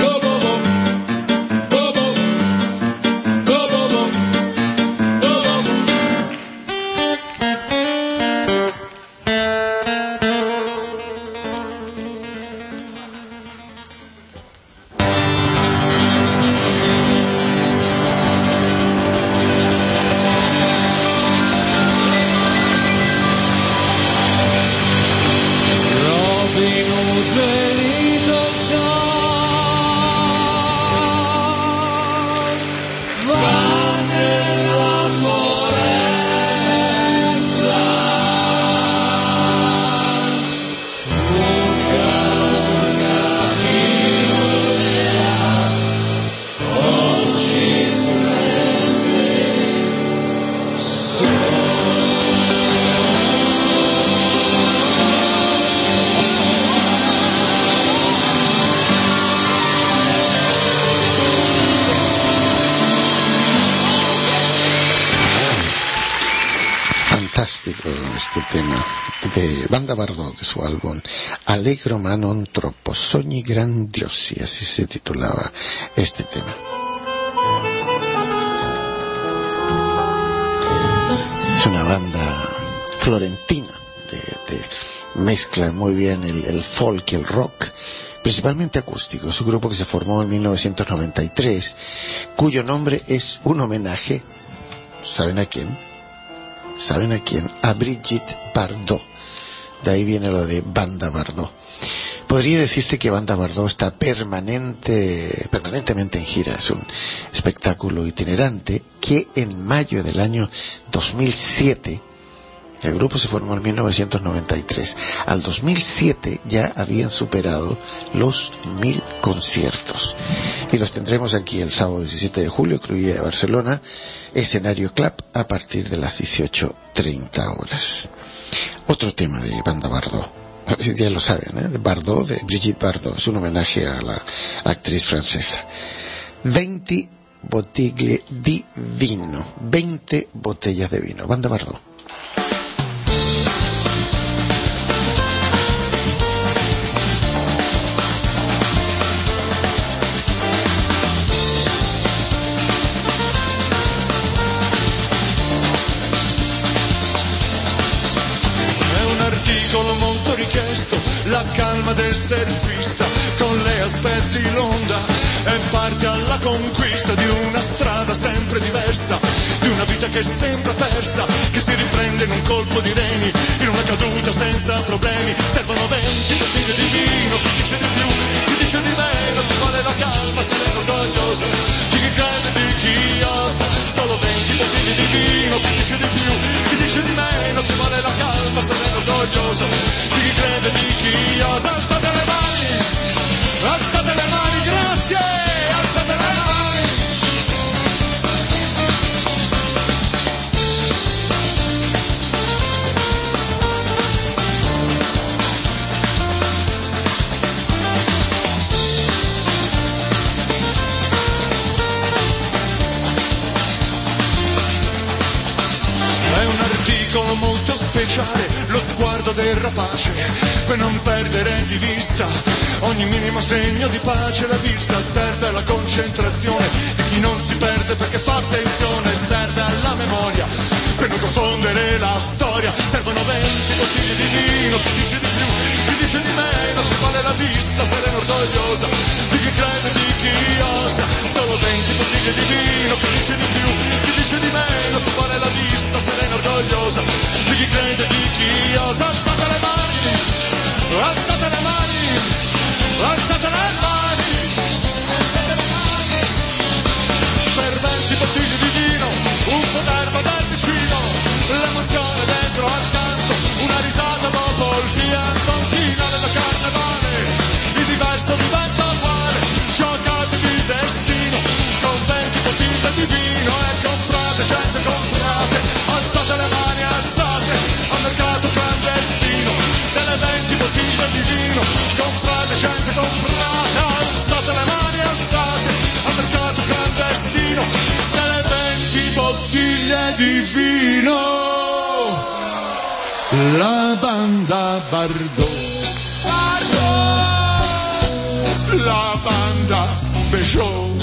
Robin Hood e Little John va nella foresta, oggi splende Fantastico este tema de Banda Bardot, de su álbum Allegro ma non troppo, Sogni grandiosi, así se titulaba este tema. Es una banda florentina, mezcla muy bien el folk y el rock, principalmente acústico. Es un grupo que se formó en 1993, cuyo nombre es un homenaje, ¿saben a quién? ¿Saben a quién? A Brigitte Bardot. De ahí viene lo de Banda Bardot. Podría decirse que Banda Bardot está permanentemente en gira. Es un espectáculo itinerante que en mayo del año 2007, el grupo se formó en 1993, al 2007 ya habían superado los 1000 conciertos. Y los tendremos aquí el sábado 17 de julio, Cruïlla de Barcelona, escenario Club, a partir de las 18:30 horas. Otro tema de Banda Bardot, ya lo saben, de Bardot, de Brigitte Bardot, es un homenaje a la actriz francesa. 20 bottiglie di vino, 20 botellas de vino, Banda Bardot. Molto richiesto, la calma del surfista, con lei aspetti l'onda e parti alla conquista di una strada sempre diversa, di una vita che sembra persa, che si riprende in un colpo di reni, in una caduta senza problemi. Servono 20 bottiglie di vino, chi dice di più, chi dice di meno, ti vale la calma, sereno orgoglioso, chi crede di chi osa. Solo 20 bottiglie di vino, chi dice di più, chi dice di meno, ti vale la calma, sereno orgoglioso, chi crede di chi osa. Alzate le mani, grazie, alzate le mani. È un articolo molto speciale, lo sguardo del rapace, per non perdere di vista ogni minimo segno di pace. La vista serve alla concentrazione di chi non si perde perché fa attenzione, serve alla memoria per non confondere la storia. Servono 20 bottiglie di vino, chi dice di più, chi dice di meno, ti vale la vista, serena orgogliosa, di chi crede, di chi osa. Solo 20 bottiglie di vino, chi dice di più, chi dice di meno, ti vale la vista, serena orgogliosa, di chi crede, di chi ragazze, alzate le mani, alzate le mani, alzate le mani, per 20 bottiglie di vino, un po' d'erba del vicino, l'emozione dentro al canto, una risata dopo il pianto, un finale da carnevale, di diverso diventa uguale, giocatevi il destino, con 20 bottiglie di vino e comprate, gente comprate, alzate le mani, alzate, al mercato clandestino, delle 20 bottiglie di vino, comprate, gente comprate, alzate le mani, alzate, al mercato clandestino, delle 20 bottiglie di vino. La banda Bardot, la banda Peugeot,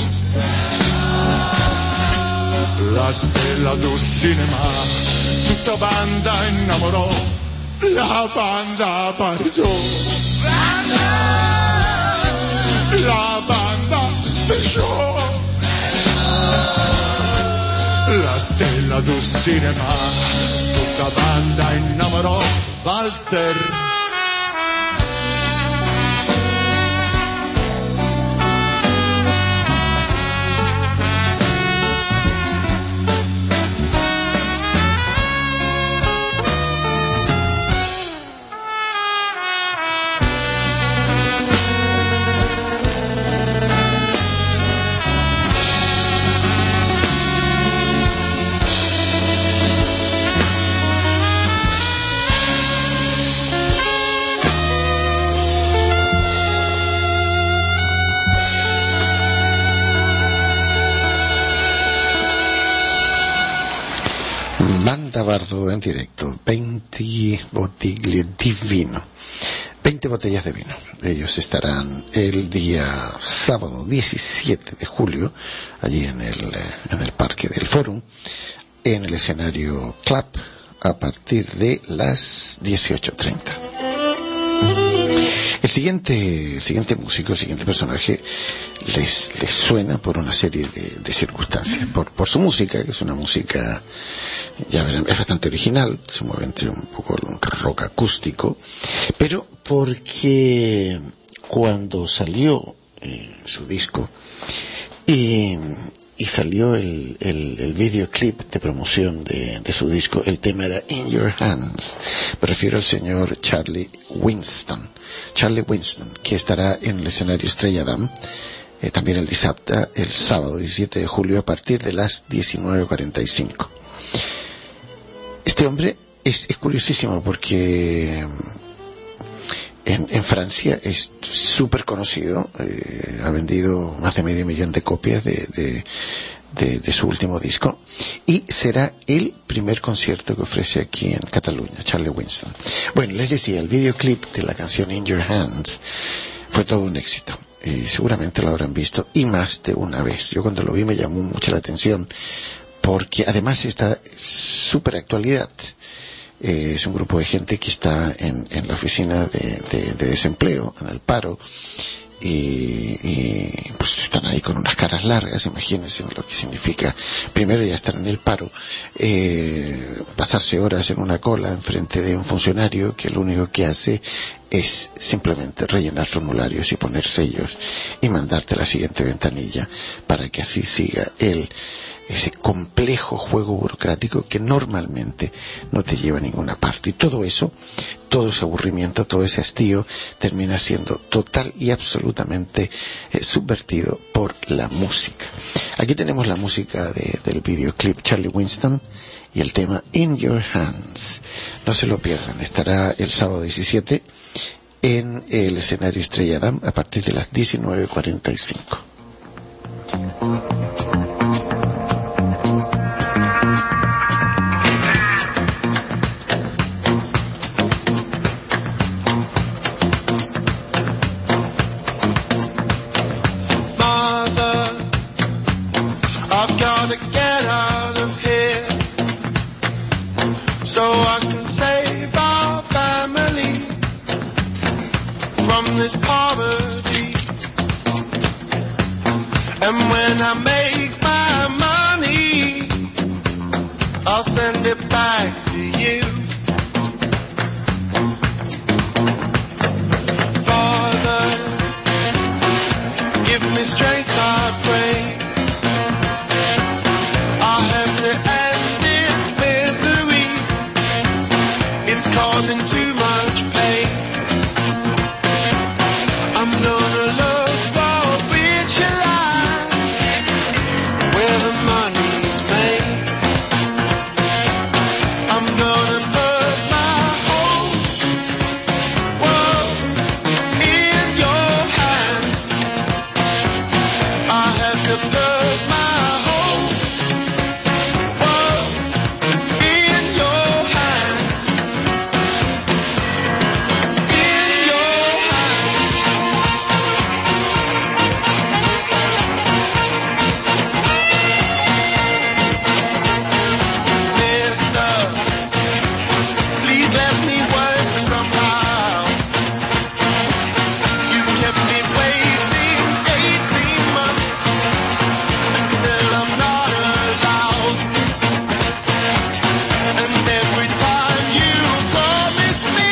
la stella del cinema, tutta banda innamorò, la banda Bardot, la banda Peugeot, la stella del cinema, tutta banda innamorò, valzer. Banda Bardot en directo, 20 bottiglie di vino, 20 botellas de vino. Ellos estarán el día sábado 17 de julio, allí en el Parque del Fórum, en el escenario Club, a partir de las 18:30. El siguiente músico, el siguiente personaje les suena por una serie de circunstancias, por su música, que es una música, ya verán, es bastante original, se mueve entre un poco el rock acústico, pero porque cuando salió su disco y salió el videoclip de promoción de su disco, el tema era In Your Hands. Me refiero al señor Charlie Winston, que estará en el escenario Estrella Damm, también el sábado 17 de julio, a partir de las 19:45. Este hombre es curiosísimo porque en Francia es súper conocido, ha vendido más de 500,000 de copias de su último disco, y será el primer concierto que ofrece aquí en Cataluña, Charlie Winston. Bueno, les decía, el videoclip de la canción In Your Hands fue todo un éxito, y seguramente lo habrán visto, y más de una vez. Yo cuando lo vi me llamó mucho la atención, porque además está súper actualidad. Es un grupo de gente que está en la oficina de desempleo, en el paro, y pues están ahí con unas caras largas. Imagínense lo que significa, primero ya estar en el paro, pasarse horas en una cola enfrente de un funcionario que lo único que hace es simplemente rellenar formularios y poner sellos y mandarte a la siguiente ventanilla para que así siga ese complejo juego burocrático que normalmente no te lleva a ninguna parte. Y todo eso, todo ese aburrimiento, todo ese hastío termina siendo total y absolutamente subvertido por la música. Aquí tenemos la música del videoclip Charlie Winston y el tema In Your Hands. No se lo pierdan, estará el sábado 17 en el escenario Estrella Damm a partir de las 19:45. This poverty, and when I make my money, I'll send it back to you. to put my whole world in your hands. In your hands. Mister, please let me work somehow. You kept me waiting 18 months, and still I'm not allowed. And every time you promise me,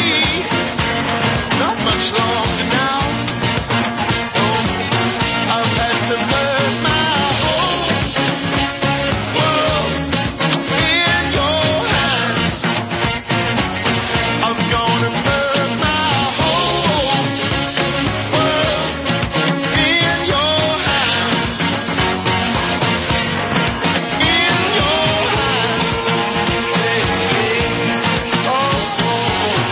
not much longer now. Oh, I've had to burn my whole world in your hands. I'm gonna burn my whole world in your hands. In your hands. Hey, hey. Oh, oh.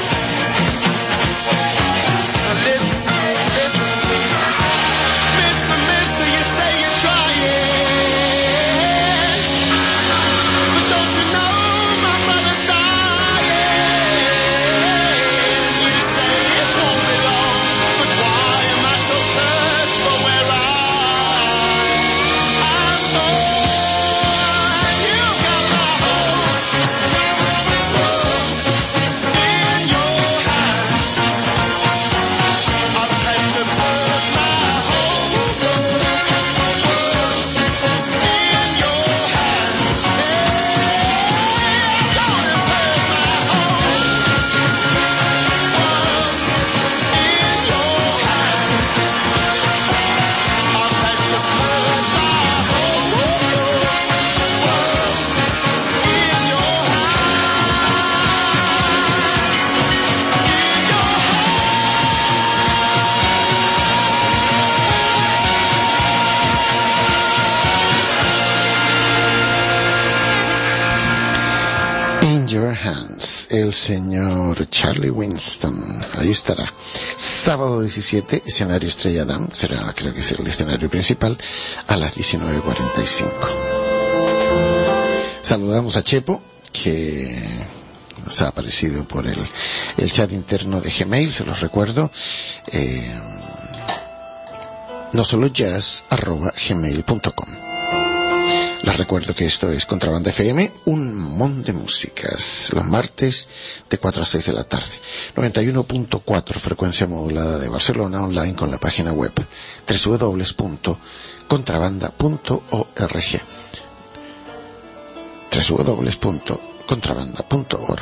Now listen to me. Mister, you say you're trying, but don't you know my mother's dying? You say it won't be long, but why am I so cursed for where I'm born? You got my whole world in your hands. I've had to put my whole world in your hands. Gonna put my whole world in your In Your Hands, el señor Charlie Winston. Ahí estará. Sábado 17, escenario Estrella Damm, será, creo que es el escenario principal, a las 19:45. Saludamos a Chepo, que nos ha aparecido por el chat interno de Gmail, se los recuerdo. No solo jazz@gmail.com. Les recuerdo que esto es Contrabanda FM, un montón de músicas, los martes de 4 a 6 de la tarde. 91.4 frecuencia modulada de Barcelona, online con la página web www.contrabanda.org. www.contrabanda.org.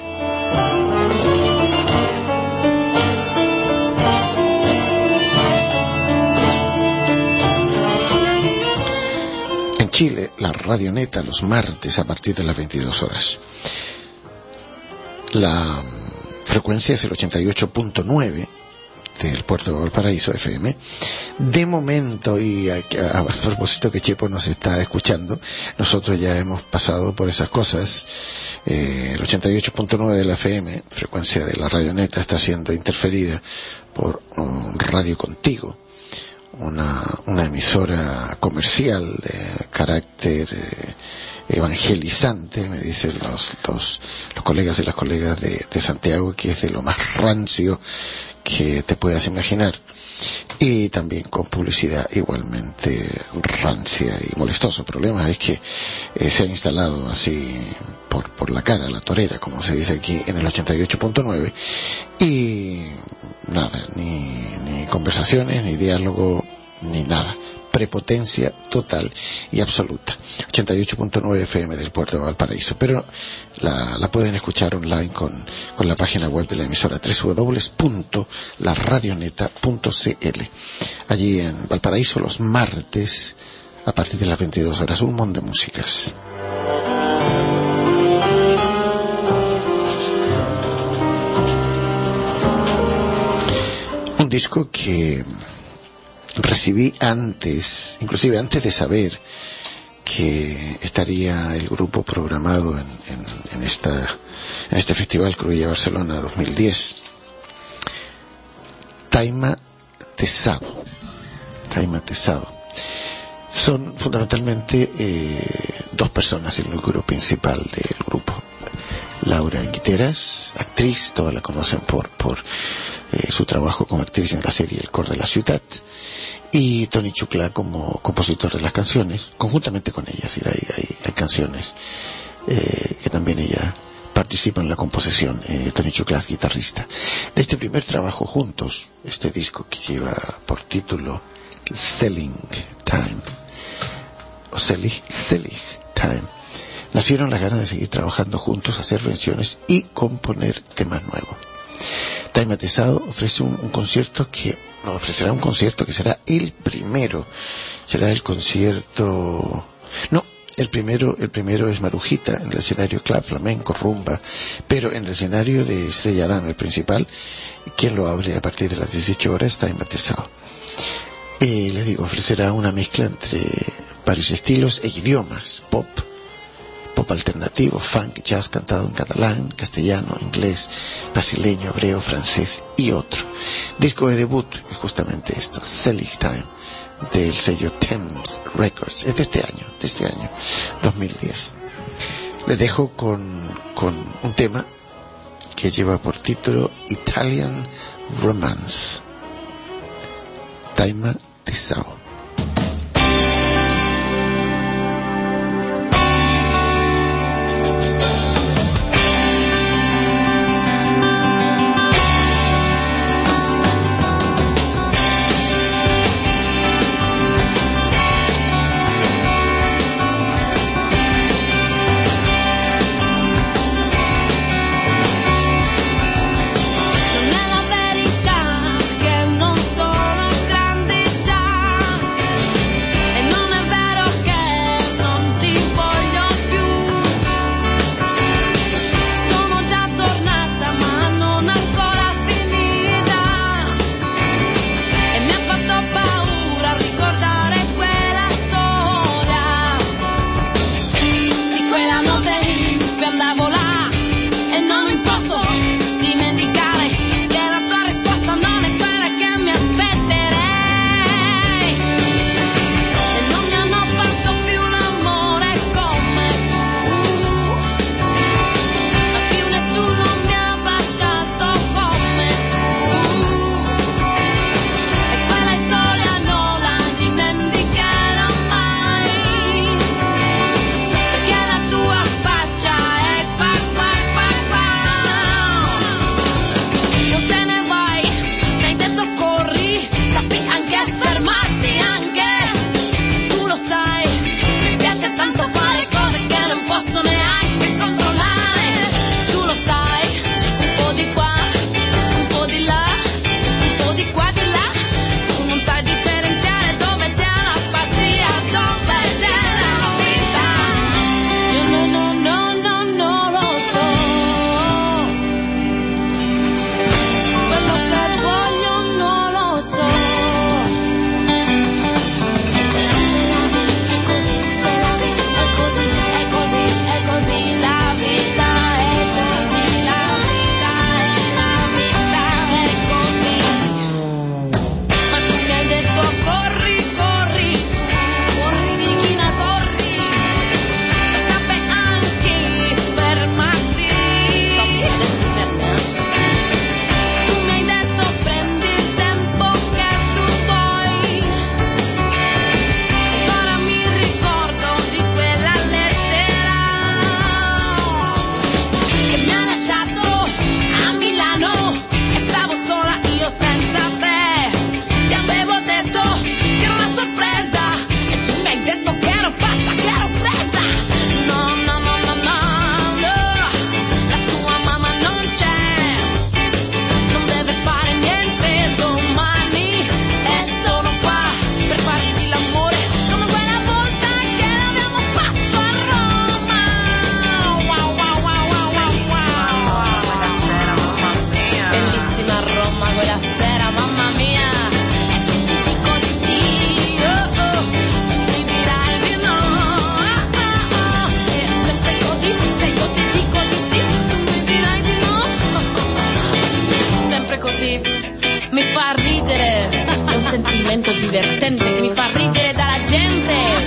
Chile, la Radioneta, los martes a partir de las 22 horas. La frecuencia es el 88.9 del puerto de Valparaíso FM. De momento, y a propósito que Chepo nos está escuchando, nosotros ya hemos pasado por esas cosas. El 88.9 de la FM, frecuencia de la Radioneta, está siendo interferida por Radio Contigo, una emisora comercial de carácter evangelizante, me dicen los colegas y las colegas de Santiago, que es de lo más rancio que te puedas imaginar, y también con publicidad igualmente rancia y molestosa. El problema es que se ha instalado así por la cara, la torera, como se dice aquí, en el 88.9, y nada, ni conversaciones, ni diálogo, ni nada. Prepotencia total y absoluta. 88.9 FM del puerto de Valparaíso, pero la pueden escuchar online con la página web de la emisora www.laradioneta.cl. Allí en Valparaíso los martes a partir de las 22 horas, un montón de músicas. Un disco que recibí antes, inclusive antes de saber que estaría el grupo programado en este festival Cruilla Barcelona 2010. Taima Tesado. Son fundamentalmente dos personas el núcleo principal del grupo. Laura Guiteras, actriz, todos la conocen por su trabajo como actriz en la serie El Cor de la Ciudad, y Tony Chuclá como compositor de las canciones, conjuntamente con ella. Sí, hay canciones que también ella participa en la composición. Tony Chuclá es guitarrista. De este primer trabajo juntos, este disco que lleva por título Selling Time, o Selig Time, nacieron las ganas de seguir trabajando juntos, hacer versiones y componer temas nuevos. Time Atesado ofrecerá un concierto que será el primero. Será el concierto... No, el primero es Marujita, en el escenario club, flamenco, rumba, pero en el escenario de Estrella Damm, el principal, quien lo abre a partir de las 18 horas, Time Atesado. Les digo, ofrecerá una mezcla entre varios estilos e idiomas: pop alternativo, funk, jazz cantado en catalán, castellano, inglés, brasileño, hebreo, francés y otro. Disco de debut es justamente esto, Selling Time, del sello Thames Records. Es de este año 2010. Les dejo con un tema que lleva por título Italian Romance. Time Atesado. Mi fa ridere, è un sentimento divertente che mi fa ridere dalla gente.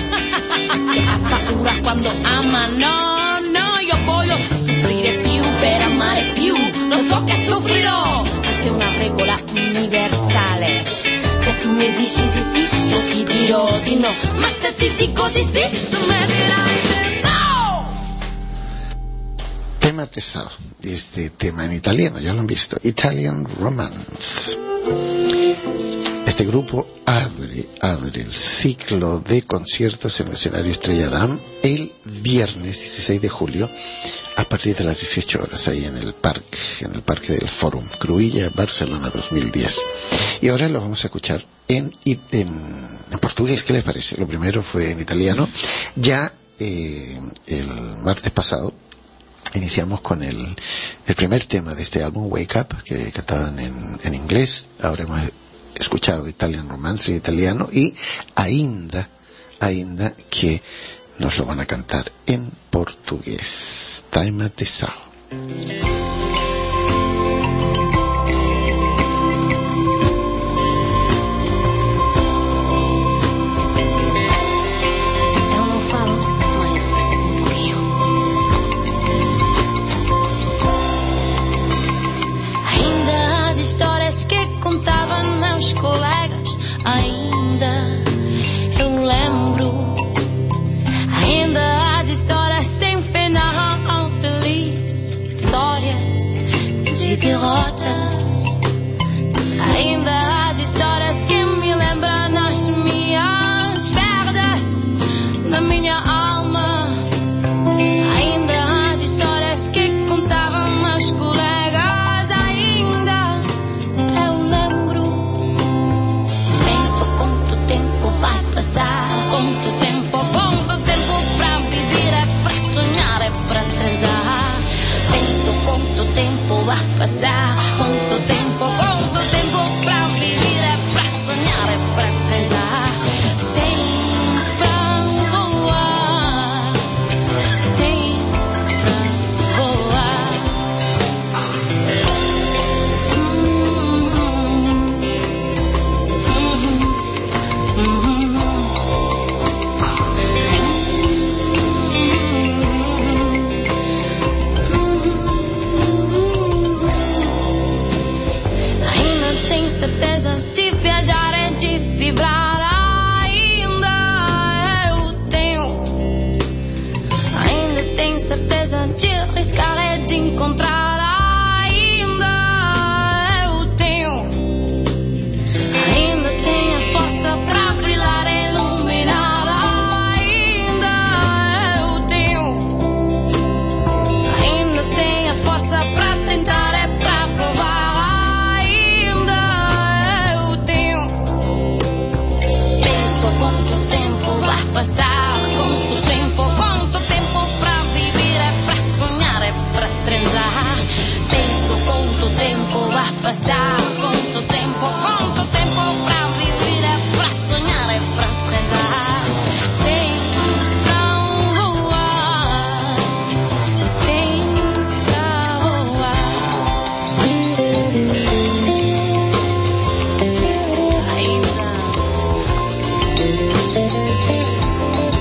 dici di sì, io ti dirò di no. Ma se ti dico di sì, tu me dirai di no. Tema Tesao, este tema en italiano, ya lo han visto, Italian Romance. Este grupo abre el ciclo de conciertos en el escenario Estrella Damm el viernes 16 de julio a partir de las 18 horas ahí en el parque del Fórum Cruïlla, Barcelona 2010. Y ahora lo vamos a escuchar en portugués. ¿Qué les parece? Lo primero fue en italiano. Ya el martes pasado iniciamos con el primer tema de este álbum, Wake Up, que cantaban en inglés. Ahora hemos escuchado Italian Romance en italiano y ainda que nos lo van a cantar en portugués. Tema Tesao. Eu não falo, mas percebo um pouquinho. Ainda as histórias que contavam meus colegas, ainda eu lembro. Ainda as histórias sem final feliz, histórias de derrotas. Ainda as histórias que me lembram as minhas perdas, na minha alma. Ainda as histórias que contavam meus colegas, ainda eu lembro. Penso quanto tempo vai passar, quanto tempo pra viver, é pra sonhar, é pra transar. Penso quanto tempo vai passar, quanto tempo pra viver, é pra sonhar, é pra transar. Tem pra voar, tem pra voar. Ainda tem certeza de viajar e de vibrar, ainda eu tenho. Ainda tem certeza de arriscar e de encontrar, ainda eu tenho. Ainda tem a força pra brilhar e iluminar, ainda eu tenho. Ainda tem a força pra tentar, é pra provar, ainda eu tenho. Penso quanto tempo vai passar, quanto tempo pra viver, é pra sonhar, é pra transar. Penso quanto tempo vai passar, quanto tempo pra viver, é pra sonhar, é pra transar. Tem pra voar, tem pra voar. Ainda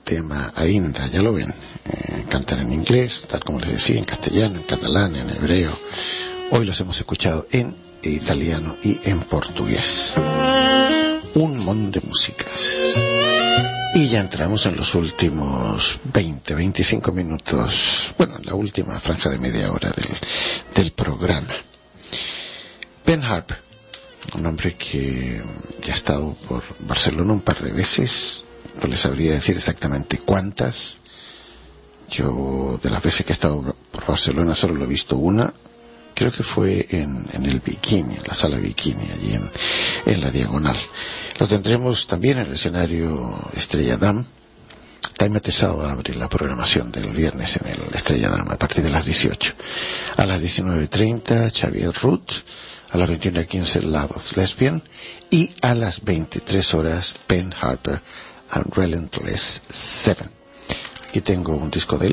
tema Ainda, ya lo ven. Cantan en inglés, tal como les decía, en castellano, en catalán, en hebreo. Hoy los hemos escuchado en italiano y en portugués. Un montón de músicas. Y ya entramos en los últimos 20-25 minutos, bueno, en la última franja de media hora del programa. Ben Harper, un hombre que ya ha estado por Barcelona un par de veces, no les sabría decir exactamente cuántas. Yo, de las veces que he estado por Barcelona, solo lo he visto una. Creo que fue en el Bikini, en la sala Bikini, allí en la Diagonal. Lo tendremos también en el escenario Estrella Damm. Jaime Tesado abre la programación del viernes en el Estrella Damm a partir de las 18. A las 19:30, Xavier Ruth. A las 21:15, Love of Lesbian. Y a las 23 horas, Ben Harper and Relentless 7. Aquí tengo un disco de él.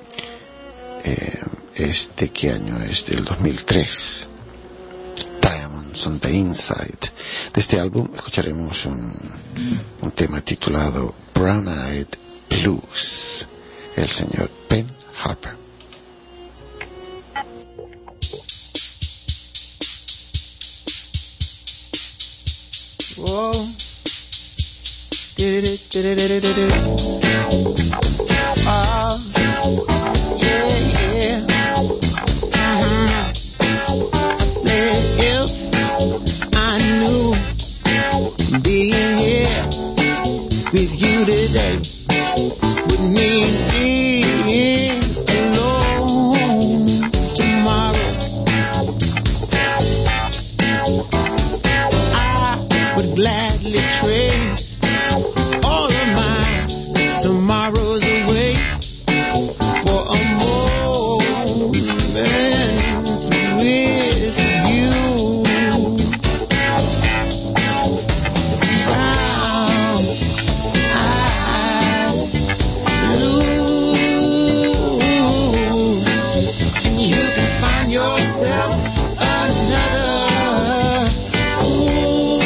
¿De qué año es? Del 2003. Diamonds on the Inside. De este álbum escucharemos un tema titulado Brown Eyed Blues. El señor Ben Harper. Whoa. Yeah. I said if I knew being here with you today would mean being alone tomorrow, I would gladly trade all of my tomorrows away for a moment with you. Brown eyed blues, and you can find yourself another. Ooh,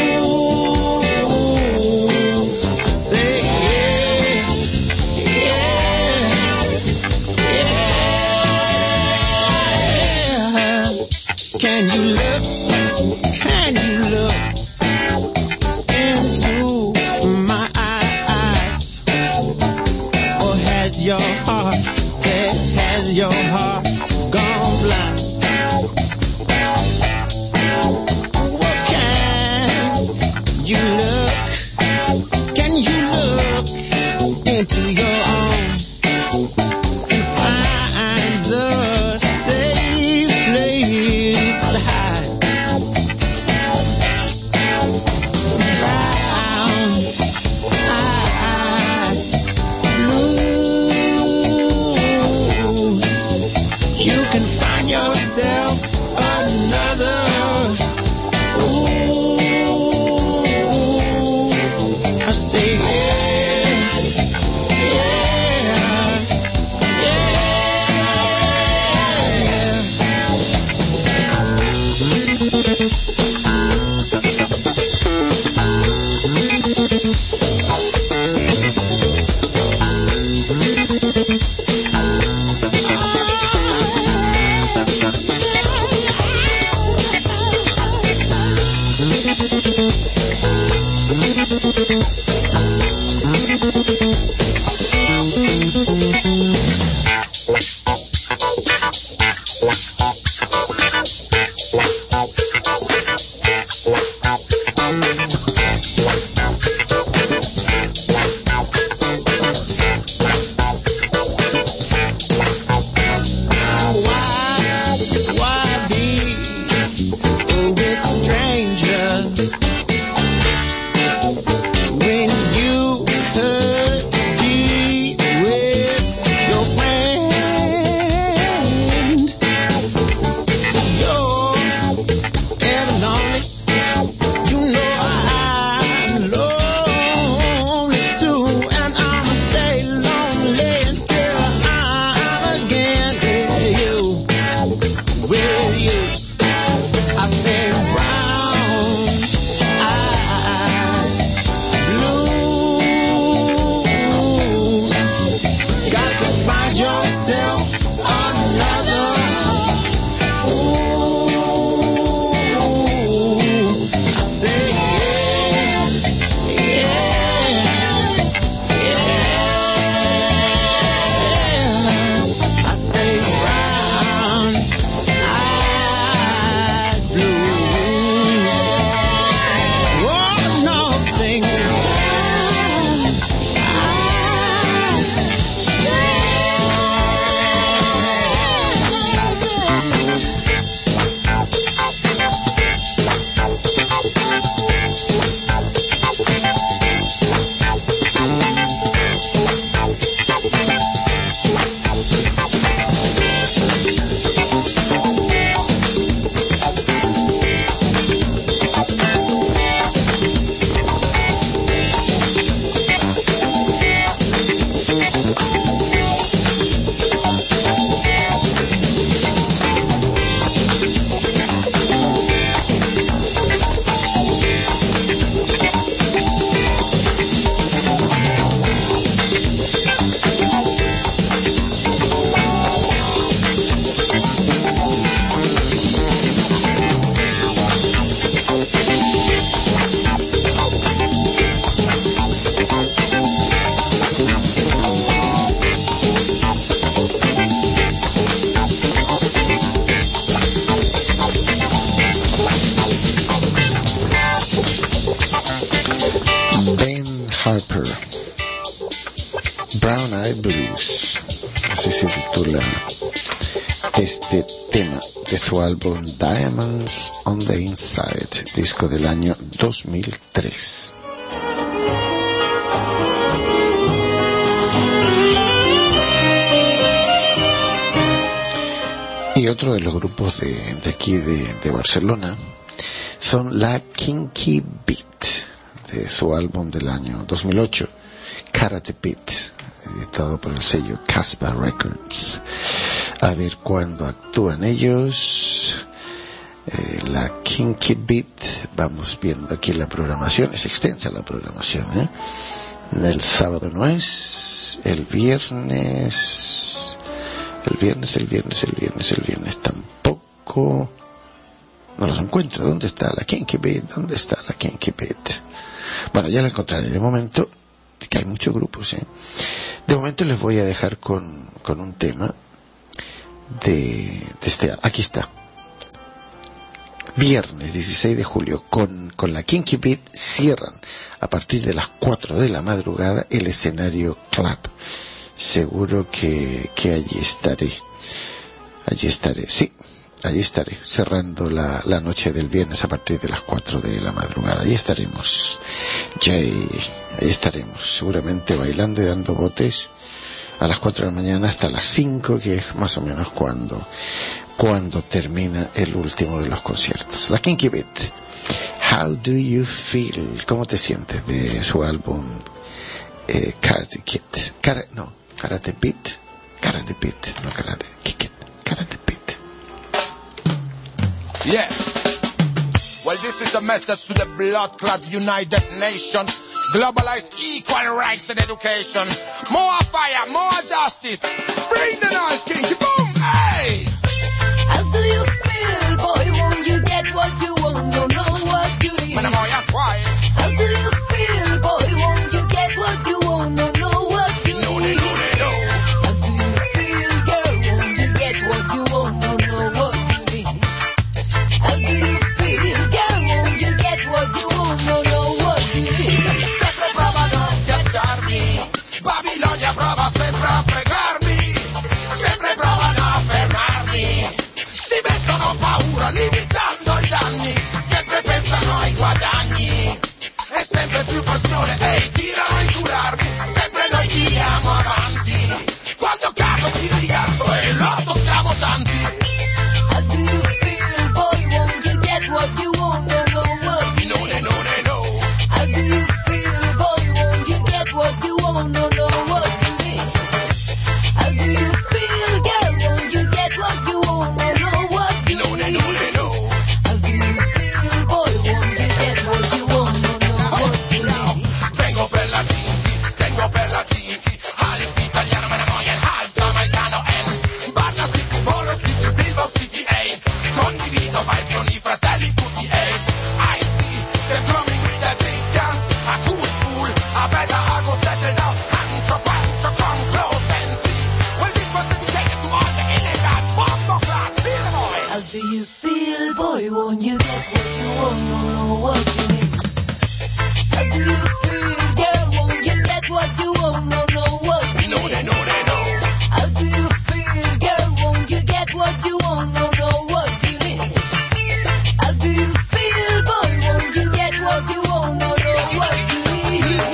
I say Can you look into my eyes? Or has your heart gone blind? Well, can you look into your own and find the safe place to hide? Brown eyed blues, you can find yourself another. Ooh, I say find yourself another. Ooh, I say yeah, yeah. I say brown-eyed blue. Oh no, I'm singing. Harper, Brown Eyed Blues, así se titula este tema de su álbum Diamonds on the Inside, disco del año 2003. Y otro de los grupos de aquí de Barcelona son la Kinky Beat, de su álbum del año 2008, Karate Beat, editado por el sello Casbah Records. A ver cuándo actúan ellos. La Kinky Beat, vamos viendo aquí la programación, es extensa la programación, ¿eh? El sábado no es, el viernes tampoco. No los encuentro. ¿Dónde está la Kinky Beat? ¿Dónde está la Kinky Beat? Bueno, ya la encontraré. De momento, que hay muchos grupos, ¿eh? De momento les voy a dejar con un tema de este. Aquí está. Viernes 16 de julio, con la Kinky Beat cierran a partir de las 4 de la madrugada el escenario Club. Seguro que allí estaré. Sí. Allí estaré, cerrando la noche del viernes a partir de las 4 de la madrugada. Allí estaremos. Ahí estaremos, seguramente bailando y dando botes a las 4 de la mañana hasta las 5, que es más o menos cuando termina el último de los conciertos. La Kinky Beat, How Do You Feel? ¿Cómo te sientes? De su álbum Karate Kid. Karate Beat, no Karate Kid, Karate Beat. Yeah. Well, this is a message to the blood clot United Nations. Globalized equal rights and education. More fire, more justice. Bring the noise, Kinky. Boom, hey! How do you feel, boy? Won't you get what you want? Don't know what you need. When I'm all quiet. How do you feel, boy? Won't you get what you want? Don't know what you need. No, they do. How do you feel, girl? Won't you get what you want? Don't know what you need. How do you feel, girl? Won't you get what you want? Don't know what you need. Sempre provano a schiacciarmi. Babilonia prova sempre a fregarmi. Sempre provano a fermarmi. boy, won't you get what you want? Don't know what you need. How do you feel, girl? Won't you get what you want? Don't know what you need. How do you feel, girl? Won't you get what you want? Don't know what you need. How do you feel, boy? Won't you get what you want? Don't know what you need.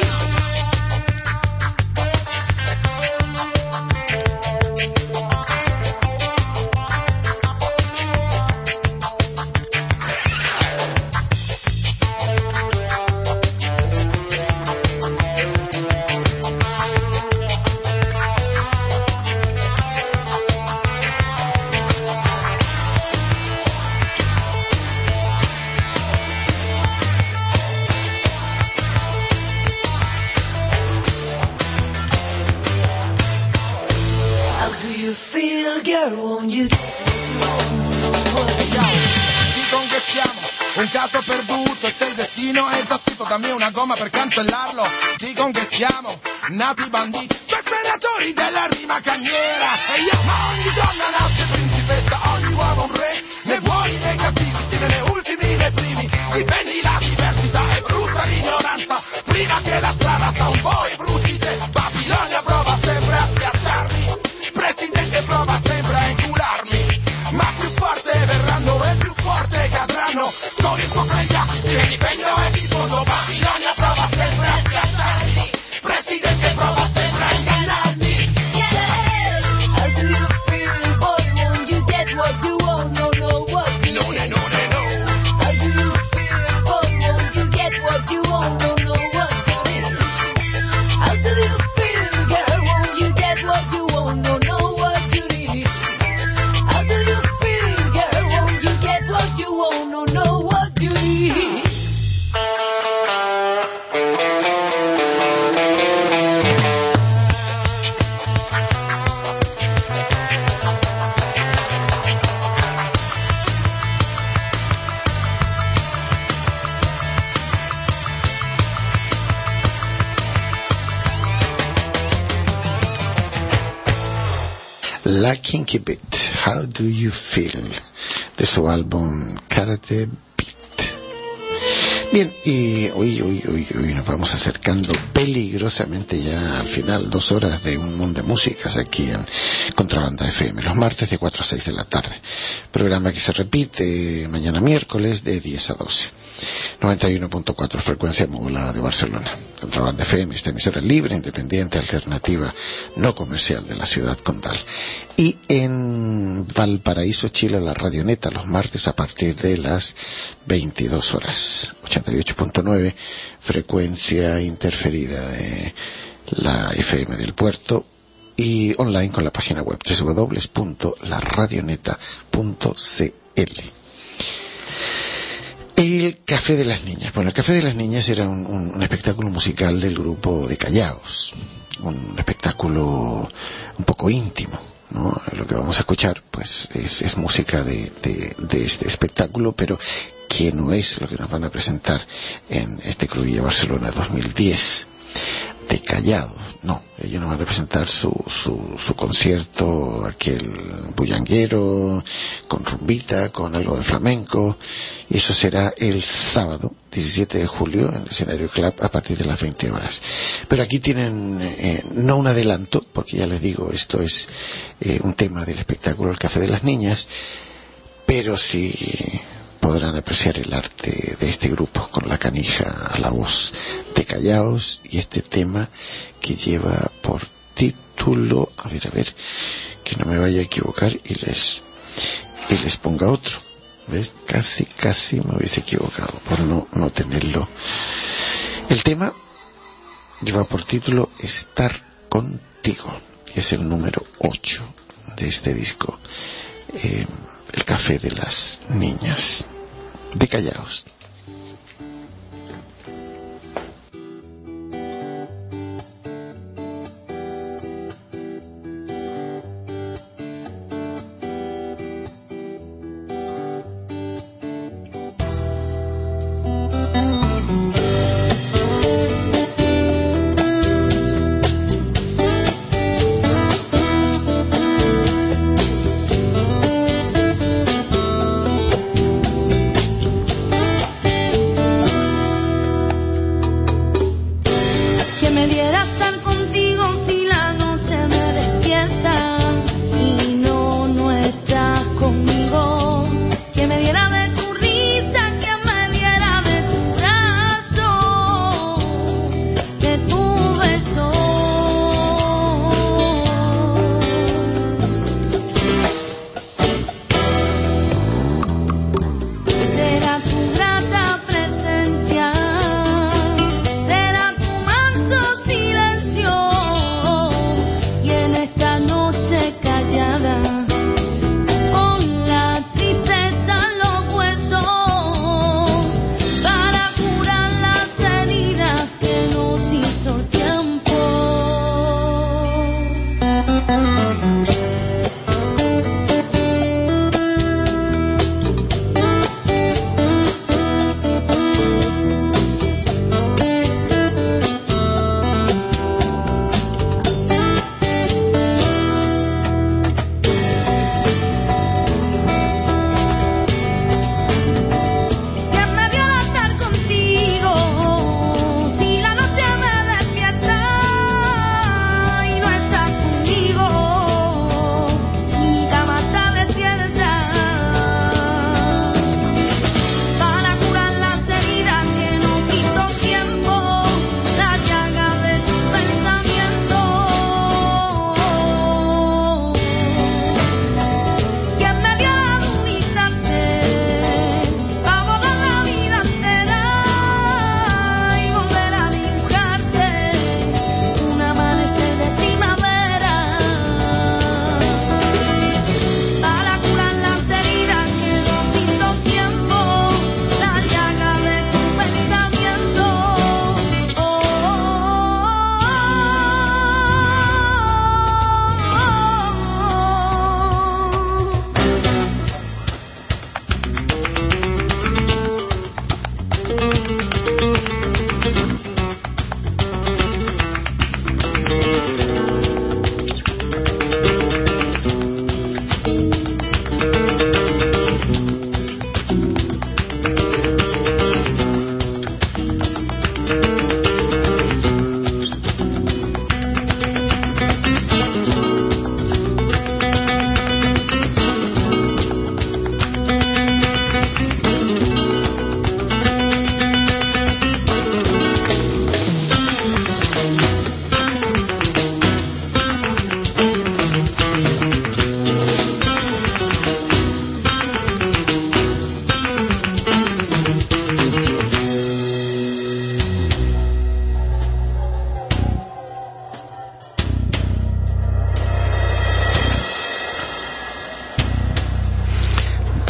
Un caso perduto e se il destino è già scritto dammi una gomma per cancellarlo. Dicono che siamo nati banditi, spezzenatori della rima cagnera. E io, ma ogni donna nasce principessa, ogni uomo un re, né buoni né cattivi, sì né ultimi né primi. Difendi la diversità e brucia l'ignoranza, prima che la strada sta un po' e bruci te. Babilonia prova sempre a schiacciarmi, Presidente prova sempre a incularmi, ma più forte verranno e più forte cadranno. Con il fuoco negli occhi si difendo e mi fondo. Babilonia prova sempre a schiacciarmi, Presidente prova sempre a ingannarmi. How do you feel, boy? Won't you get what you want? Don't know what you need. How do you feel, boy? Won't you get what you want? Don't know what you need. How do you feel, girl? Won't you get what you want? Don't know what you need. How do you feel, girl? Won't you get what you want? Don't know what you need. La Kinky Beat, How Do You Feel, de su álbum Karate Beat. Bien, y hoy nos vamos acercando peligrosamente ya al final, 2 horas de un mundo de músicas aquí en Contrabanda FM, los martes de 4 a 6 de la tarde. Programa que se repite mañana miércoles de 10 a 12. 91.4 frecuencia modulada de Barcelona. Contrabanda FM, esta emisora libre, independiente, alternativa, no comercial de la ciudad condal. Y en Valparaíso, Chile, la Radioneta, los martes a partir de las 22 horas. 88.9 frecuencia interferida de la FM del puerto. Y online con la página web www.laradioneta.cl. El Café de las Niñas. Bueno, el Café de las Niñas era un espectáculo musical del grupo de Callaos. Un espectáculo un poco íntimo, ¿no? Lo que vamos a escuchar, pues, es música de este espectáculo, pero que no es lo que nos van a presentar en este Crudilla Barcelona 2010 de Callaos. No, ellos nos van a presentar su concierto, aquel bullanguero, con rumbita, con algo de flamenco, y eso será el sábado 17 de julio en el escenario Club a partir de las 20 horas. Pero aquí tienen, no un adelanto, porque ya les digo, esto es un tema del espectáculo El Café de las Niñas, pero sí podrán apreciar el arte de este grupo con la canija a la voz de Callaos y este tema que lleva por título, a ver, que no me vaya a equivocar y les ponga otro. ¿Ves? Casi me hubiese equivocado por no tenerlo. El tema lleva por título Estar Contigo, y es el número 8 de este disco, El Café de las Niñas, de Callaos.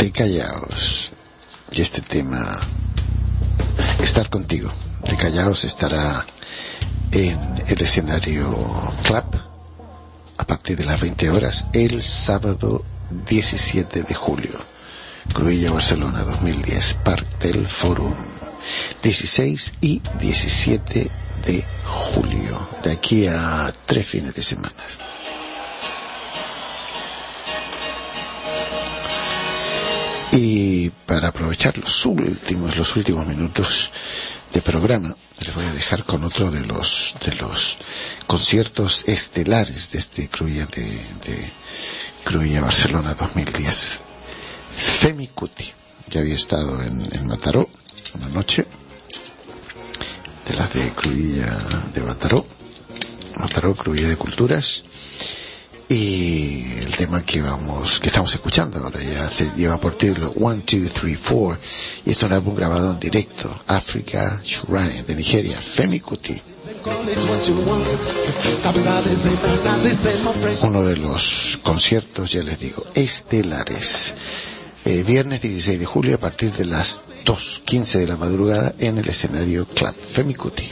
de Callaos. Y este tema, Estar Contigo, de Callaos, estará en el escenario Club a partir de las 20 horas el sábado 17 de julio. Cruïlla, Barcelona 2010, Parc del Forum, 16 y 17 de julio, de aquí a 3 fines de semana. Y para aprovechar los últimos minutos de programa, les voy a dejar con otro de los conciertos estelares de este Cruïlla de Cruïlla Barcelona 2010. Femi Kuti, ya había estado en Mataró una noche, de las de Cruïlla de Mataró, Cruïlla de Culturas. Y el tema que estamos escuchando ahora ya se lleva por título 1, 2, 3, 4, y es un álbum grabado en directo, Africa Shrine, de Nigeria, Femi Kuti. Uno de los conciertos, ya les digo, estelares, viernes 16 de julio a partir de las 2:15 de la madrugada en el escenario Club, Femi Kuti.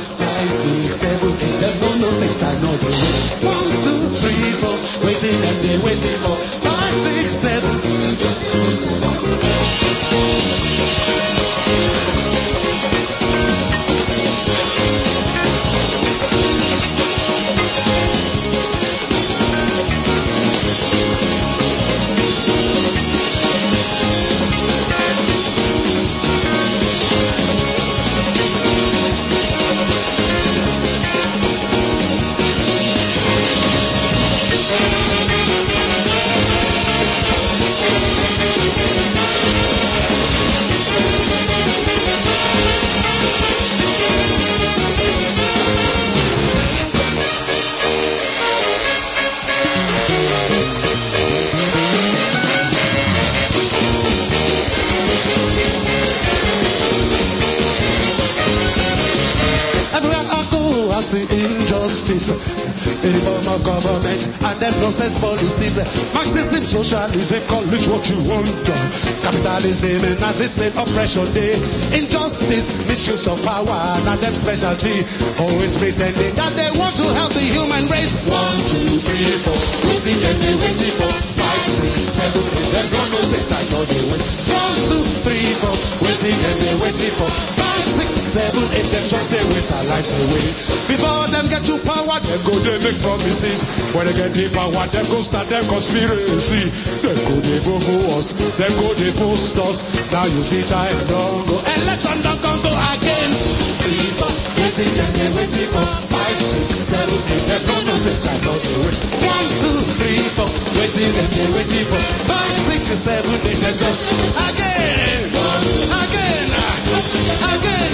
Injustice in the form of government and them nonsense policies. Marxism, socialism, call it what you want. Capitalism and the same oppression day. Injustice, misuse of power and them specialty. Always pretending that they want to help the human race. 1, 2, 3, 4, waiting and they waiting for 5, 6, 7, 8. Them don't know say I know they wait. 1, 2, 3, 4, waiting and they waiting for 5, 6, 7, 8. Them just they waste our lives away. Before them get to power, them go they make promises. When they get the power, them go start them conspiracy. Them go they go for us, them go they post us. Now you see time don't go. Election don't come go again. 3, 4, waiting and they waiting for 5, 6, 7, 8. Them don't know say time don't do it. 1, 2, 3, 4, waiting and they waiting for 5, 6, 7, 8. Them just again, again, again.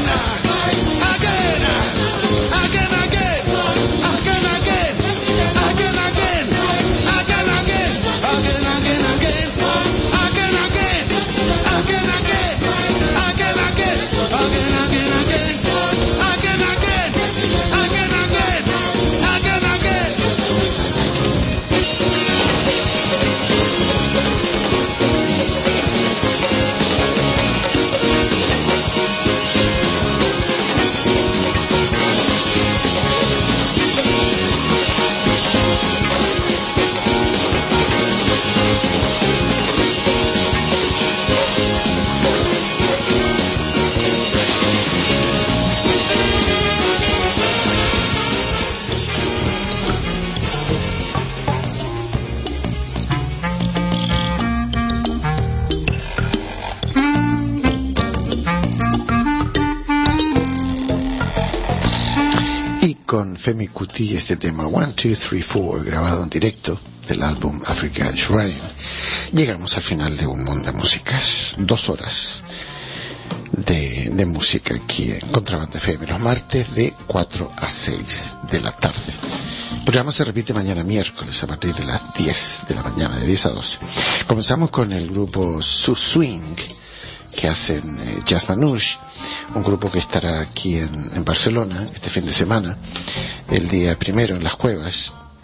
Con Femi Kuti, este tema 1, 2, 3, 4, grabado en directo del álbum Africa Shrine, llegamos al final de un mundo de músicas. 2 horas de música aquí en Contrabanda FM, los martes de 4 a 6 de la tarde. El programa se repite mañana miércoles a partir de las 10 de la mañana, de 10 a 12. Comenzamos con el grupo Su Swing, que hacen Jazz Manouche, un grupo que estará aquí en Barcelona este fin de semana, el día primero en Las Cuevas,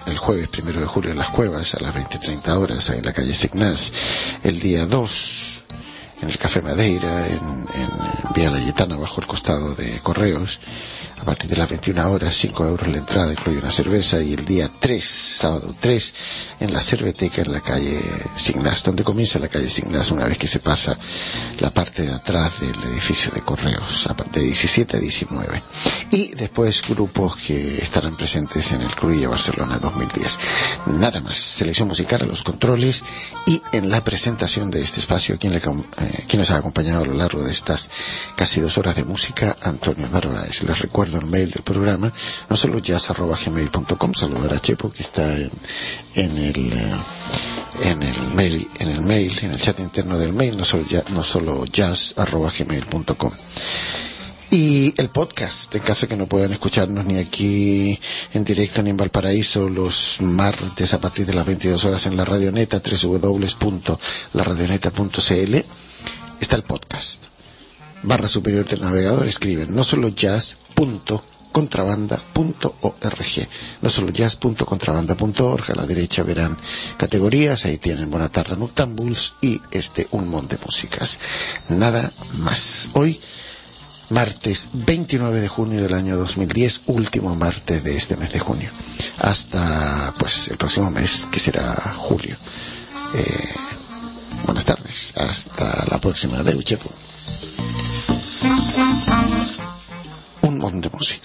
el jueves 1 de julio en Las Cuevas a las 20:30 horas en la calle Signás. El día 2 en el Café Madeira, en Vía Layetana, bajo el costado de Correos, a partir de las 21 horas, 5 euros la entrada, incluye una cerveza. Y el día 3, sábado 3, en la Cerveteca, en la calle Signás, donde comienza la calle Signás, una vez que se pasa la parte de atrás del edificio de Correos, de 17 a 19. Y después grupos que estarán presentes en el Cruilla Barcelona 2010. Nada más, selección musical a los controles y en la presentación de este espacio, quienes ha acompañado a lo largo de estas casi 2 horas de música, Antonio Narváez. Les recuerdo el mail del programa, no solo jazz@gmail.com. Saludar a Chepo, que está en el mail, en el chat interno del mail, no solo jazz@gmail.com. Y el podcast, en caso que no puedan escucharnos ni aquí en directo ni en Valparaíso, los martes a partir de las 22 horas en la Radioneta, www.laradioneta.cl, está el podcast. Barra superior del navegador escriben no solo jazz.contrabanda.org, no solo jazz.contrabanda.org. A la derecha verán categorías, ahí tienen Buena Tarde Noctambuls y un montón de músicas. Nada más. Hoy, martes 29 de junio del año 2010, último martes de este mes de junio. Hasta el próximo mes, que será julio. Buenas tardes, hasta la próxima. Adeu, Chepo. Un montón de música.